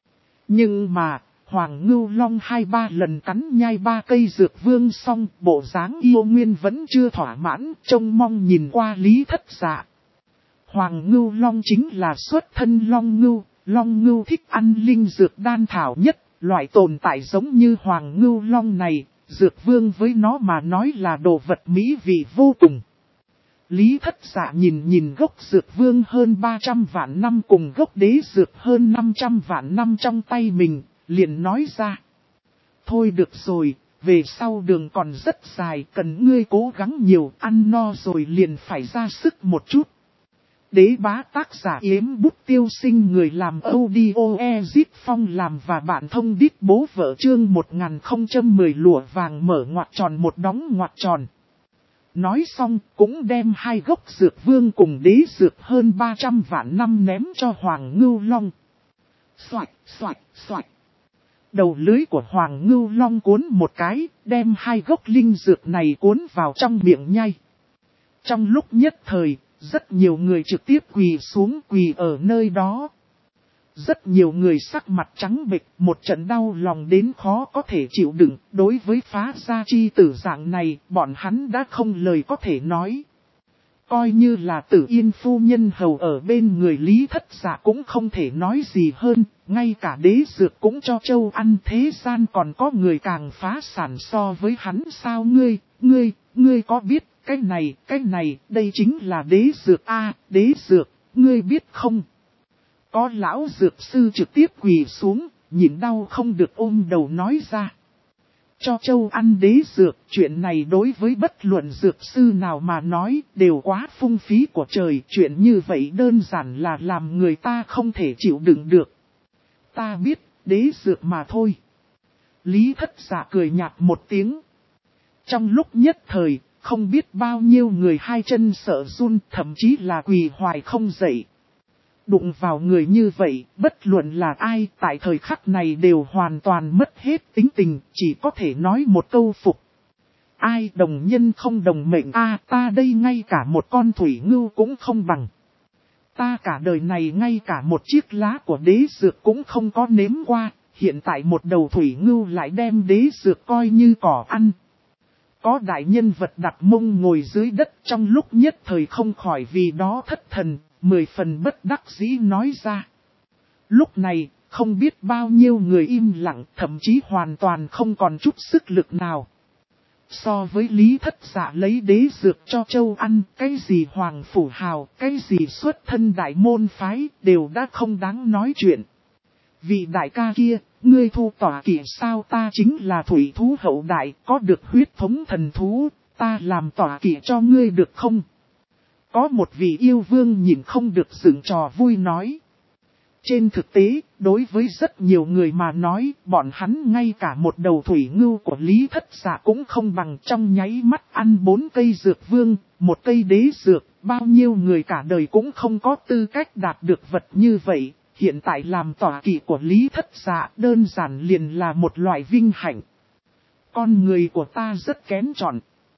S1: Nhưng mà, Hoàng Ngưu Long 2-3 lần cắn nhai 3 cây Dược Vương xong, bộ dáng yêu nguyên vẫn chưa thỏa mãn, trông mong nhìn qua Lý Thất Dạ. Hoàng Ngưu Long chính là xuất thân Long Ngưu thích ăn linh dược đan thảo nhất, loại tồn tại giống như Hoàng Ngưu Long này, Dược Vương với nó mà nói là đồ vật mỹ vị vô cùng. Lý Thất Dạ nhìn gốc Dược Vương hơn 300 vạn năm cùng gốc đế dược hơn 500 vạn năm trong tay mình, liền nói ra. Thôi được rồi, về sau đường còn rất dài, cần ngươi cố gắng nhiều, ăn no rồi liền phải ra sức một chút. Đế bá tác giả Yếm Bút Tiêu Sinh, người làm audio Ezit Phong làm và bạn thông đít bố vợ, chương 1010 lụa vàng mở ngoặc tròn một đóng ngoặc tròn. Nói xong cũng đem 2 gốc dược vương cùng đế dược hơn 300 vạn năm ném cho Hoàng Ngưu Long. Xoạch, xoạch, xoạch. Đầu lưới của Hoàng Ngưu Long cuốn một cái, đem 2 gốc linh dược này cuốn vào trong miệng nhai. Trong lúc nhất thời, rất nhiều người trực tiếp quỳ xuống quỳ ở nơi đó. Rất nhiều người sắc mặt trắng bệch, một trận đau lòng đến khó có thể chịu đựng. Đối với phá gia chi tử dạng này, bọn hắn đã không lời có thể nói. Coi như là Tử Yên phu nhân hầu ở bên người Lý Thất Dạ cũng không thể nói gì hơn. Ngay cả đế dược cũng cho châu ăn, thế gian còn có người càng phá sản so với hắn sao? Ngươi có biết cái này, đây chính là đế dược a, đế dược, ngươi biết không? Có lão dược sư trực tiếp quỳ xuống, nhịn đau không được ôm đầu nói ra. Cho châu ăn đế dược, chuyện này đối với bất luận dược sư nào mà nói đều quá phung phí của trời. Chuyện như vậy đơn giản là làm người ta không thể chịu đựng được. Ta biết, đế dược mà thôi. Lý Thất Dạ cười nhạt một tiếng. Trong lúc nhất thời, không biết bao nhiêu người hai chân sợ run, thậm chí là quỳ hoài không dậy. Đụng vào người như vậy, bất luận là ai tại thời khắc này đều hoàn toàn mất hết tính tình, chỉ có thể nói một câu phục. Ai đồng nhân không đồng mệnh a, ta đây ngay cả một con thủy ngưu cũng không bằng. Ta cả đời này ngay cả một chiếc lá của đế dược cũng không có nếm qua, hiện tại một đầu thủy ngưu lại đem đế dược coi như cỏ ăn. Có đại nhân vật đặt mông ngồi dưới đất, trong lúc nhất thời không khỏi vì đó thất thần, 10 phần bất đắc dĩ nói ra. Lúc này, không biết bao nhiêu người im lặng, thậm chí hoàn toàn không còn chút sức lực nào. So với Lý Thất Dạ lấy đế dược cho châu ăn, cái gì hoàng phủ hào, cái gì xuất thân đại môn phái, đều đã không đáng nói chuyện. Vị đại ca kia, ngươi thu tỏa kỵ sao? Ta chính là thủy thú hậu đại, có được huyết thống thần thú, ta làm tỏa kỵ cho ngươi được không? Có một vị yêu vương nhìn không được dựng trò vui nói. Trên thực tế, đối với rất nhiều người mà nói, bọn hắn ngay cả một đầu thủy ngưu của Lý Thất Dạ cũng không bằng, trong nháy mắt ăn 4 cây dược vương, 1 cây đế dược, bao nhiêu người cả đời cũng không có tư cách đạt được vật như vậy. Hiện tại làm tỏa kỵ của Lý Thất Dạ đơn giản liền là một loại vinh hạnh. Con người của ta rất kén chọn.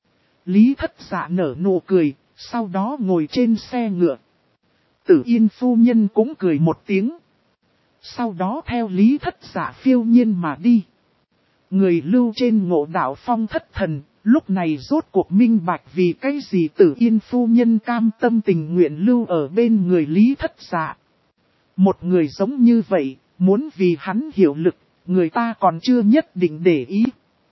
S1: Lý Thất Dạ nở nụ cười, sau đó ngồi trên xe ngựa. Tử Yên phu nhân cũng cười một tiếng. Sau đó theo Lý Thất Dạ phiêu nhiên mà đi. Người lưu trên Ngộ Đạo Phong thất thần, lúc này rốt cuộc minh bạch vì cái gì Tử Yên phu nhân cam tâm tình nguyện lưu ở bên người Lý Thất Dạ. Một người giống như vậy, muốn vì hắn hiệu lực, người ta còn chưa nhất định để ý.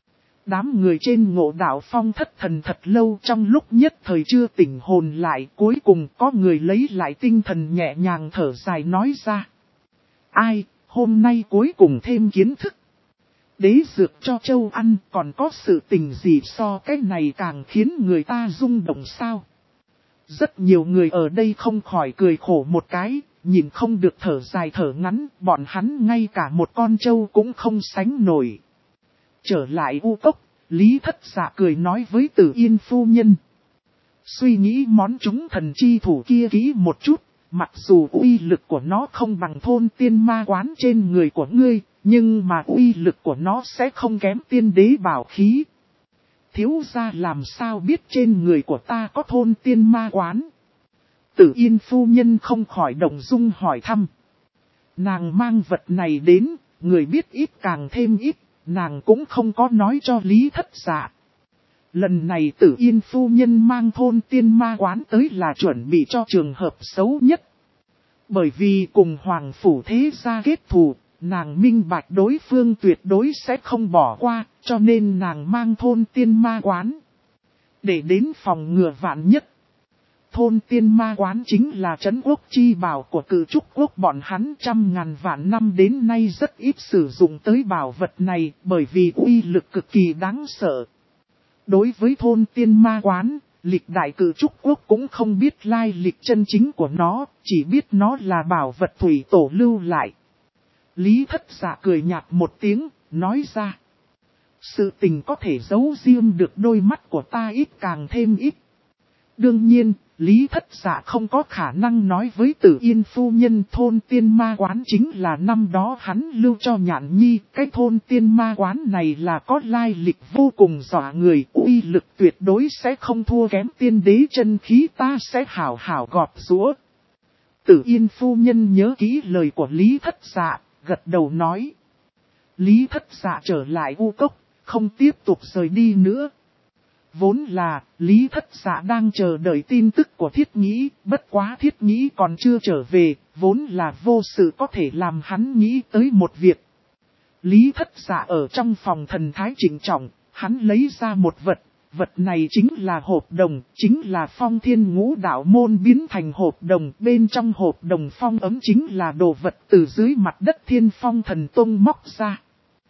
S1: Đám người trên Ngộ Đạo Phong thất thần thật lâu, trong lúc nhất thời chưa tỉnh hồn lại, cuối cùng có người lấy lại tinh thần nhẹ nhàng thở dài nói ra. Ai, hôm nay cuối cùng thêm kiến thức. Đế dược cho châu ăn, còn có sự tình gì so cái này càng khiến người ta rung động sao? Rất nhiều người ở đây không khỏi cười khổ một cái, nhìn không được thở dài thở ngắn, bọn hắn ngay cả một con trâu cũng không sánh nổi. Trở lại U Cốc, Lý Thất Dạ cười nói với Tử Yên phu nhân. Suy nghĩ món chúng thần chi thủ kia kỹ một chút, mặc dù uy lực của nó không bằng thôn tiên ma quán trên người của ngươi, nhưng mà uy lực của nó sẽ không kém tiên đế bảo khí. Thiếu gia làm sao biết trên người của ta có thôn tiên ma quán? Tử Yên phu nhân không khỏi động dung hỏi thăm. Nàng mang vật này đến, người biết ít càng thêm ít, nàng cũng không có nói cho Lý Thất Dạ. Lần này Tử Yên phu nhân mang thôn tiên ma quán tới là chuẩn bị cho trường hợp xấu nhất. Bởi vì cùng Hoàng Phủ thế gia kết thù, nàng minh bạch đối phương tuyệt đối sẽ không bỏ qua, cho nên nàng mang thôn tiên ma quán. Để đến phòng ngừa vạn nhất. thôn tiên ma quán chính là trấn quốc chi bảo của Cự Trúc quốc bọn hắn trăm ngàn vạn năm đến nay rất ít sử dụng tới bảo vật này bởi vì uy lực cực kỳ đáng sợ. Đối với thôn tiên ma quán, lịch đại Cự Trúc quốc cũng không biết lai lịch chân chính của nó, chỉ biết nó là bảo vật thủy tổ lưu lại. Lý Thất Dạ cười nhạt một tiếng, nói ra. Sự tình có thể giấu riêng được đôi mắt của ta ít càng thêm ít. Đương nhiên, Lý Thất Dạ không có khả năng nói với Tử Yên phu nhân thôn tiên ma quán chính là năm đó hắn lưu cho Nhạn Nhi. Cái thôn tiên ma quán này là có lai lịch vô cùng dọa người, uy lực tuyệt đối sẽ không thua kém tiên đế chân khí, ta sẽ hảo hảo gọt giũa. Tử Yên phu nhân nhớ kỹ lời của Lý Thất Dạ, gật đầu nói. Lý Thất Dạ trở lại U Cốc, không tiếp tục rời đi nữa. Vốn là, Lý Thất Dạ đang chờ đợi tin tức của Thiết Nhĩ, bất quá Thiết Nhĩ còn chưa trở về, vốn là vô sự có thể làm hắn nghĩ tới một việc. Lý Thất Dạ ở trong phòng thần thái trịnh trọng, hắn lấy ra một vật, vật này chính là hộp đồng, chính là Phong Thiên Ngũ Đạo môn biến thành hộp đồng, bên trong hộp đồng phong ấm chính là đồ vật từ dưới mặt đất Thiên Phong Thần Tông móc ra.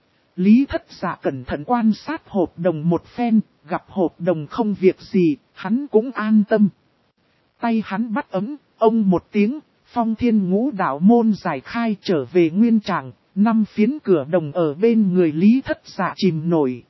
S1: Lý Thất Dạ cẩn thận quan sát hộp đồng một phen, gặp hộp đồng không việc gì, hắn cũng an tâm. Tay hắn bắt ấm, ông một tiếng, Phong Thiên Ngũ Đạo môn giải khai trở về nguyên trạng, 5 phiến cửa đồng ở bên người Lý Thất Dạ chìm nổi.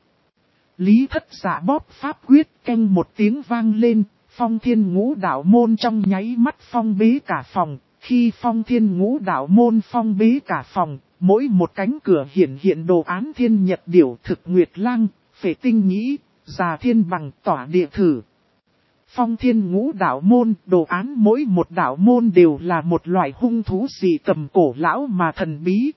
S1: Lý Thất Dạ bóp pháp quyết canh một tiếng vang lên, Phong Thiên Ngũ Đạo môn trong nháy mắt phong bế cả phòng, khi Phong Thiên Ngũ Đạo môn phong bế cả phòng. Mỗi một cánh cửa hiện đồ án thiên nhật điểu thực nguyệt lang, phệ tinh nhĩ, già thiên bằng tỏa địa thử. Phong Thiên Ngũ Đạo môn, đồ án mỗi một đạo môn đều là một loại hung thú dị tầm cổ lão mà thần bí.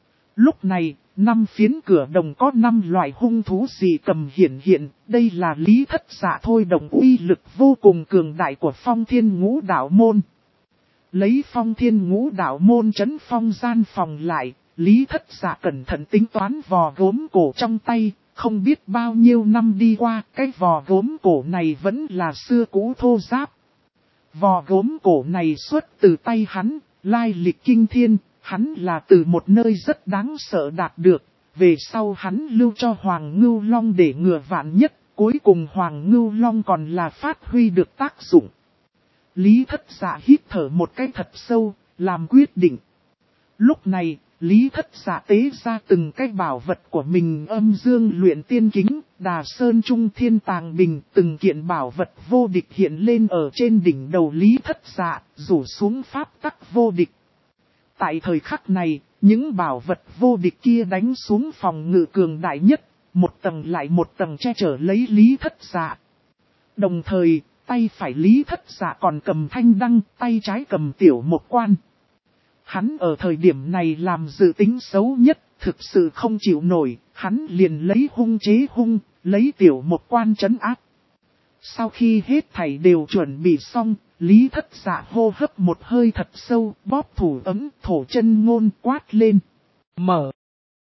S1: Lúc này, 5 phiến cửa đồng có 5 loại hung thú dị tầm hiện, đây là Lý Thất Dạ thôi đồng uy lực vô cùng cường đại của Phong Thiên Ngũ Đạo môn. Lấy Phong Thiên Ngũ Đạo môn trấn phong gian phòng lại. Lý Thất Dạ cẩn thận tính toán vò gốm cổ trong tay, không biết bao nhiêu năm đi qua, cái vò gốm cổ này vẫn là xưa cũ thô ráp. Vò gốm cổ này xuất từ tay hắn, lai lịch kinh thiên, hắn là từ một nơi rất đáng sợ đạt được, về sau hắn lưu cho Hoàng Ngưu Long để ngừa vạn nhất, cuối cùng Hoàng Ngưu Long còn là phát huy được tác dụng. Lý Thất Dạ hít thở một cái thật sâu, làm quyết định. Lúc này, Lý Thất Dạ tế ra từng cái bảo vật của mình, Âm Dương Luyện Tiên Kính, Đà Sơn Trung Thiên Tàng Bình, từng kiện bảo vật vô địch hiện lên ở trên đỉnh đầu Lý Thất Dạ, rủ xuống pháp tắc vô địch. Tại thời khắc này, những bảo vật vô địch kia đánh xuống phòng ngự cường đại nhất, một tầng lại một tầng che chở lấy Lý Thất Dạ. Đồng thời, tay phải Lý Thất Dạ còn cầm thanh đăng, tay trái cầm tiểu một quan. Hắn ở thời điểm này làm dự tính xấu nhất, thực sự không chịu nổi, hắn liền lấy hung chế hung, lấy tiểu một quan trấn áp. Sau khi hết thảy đều chuẩn bị xong, Lý Thất Dạ hô hấp một hơi thật sâu, bóp thủ ấm, thổ chân ngôn quát lên. Mở.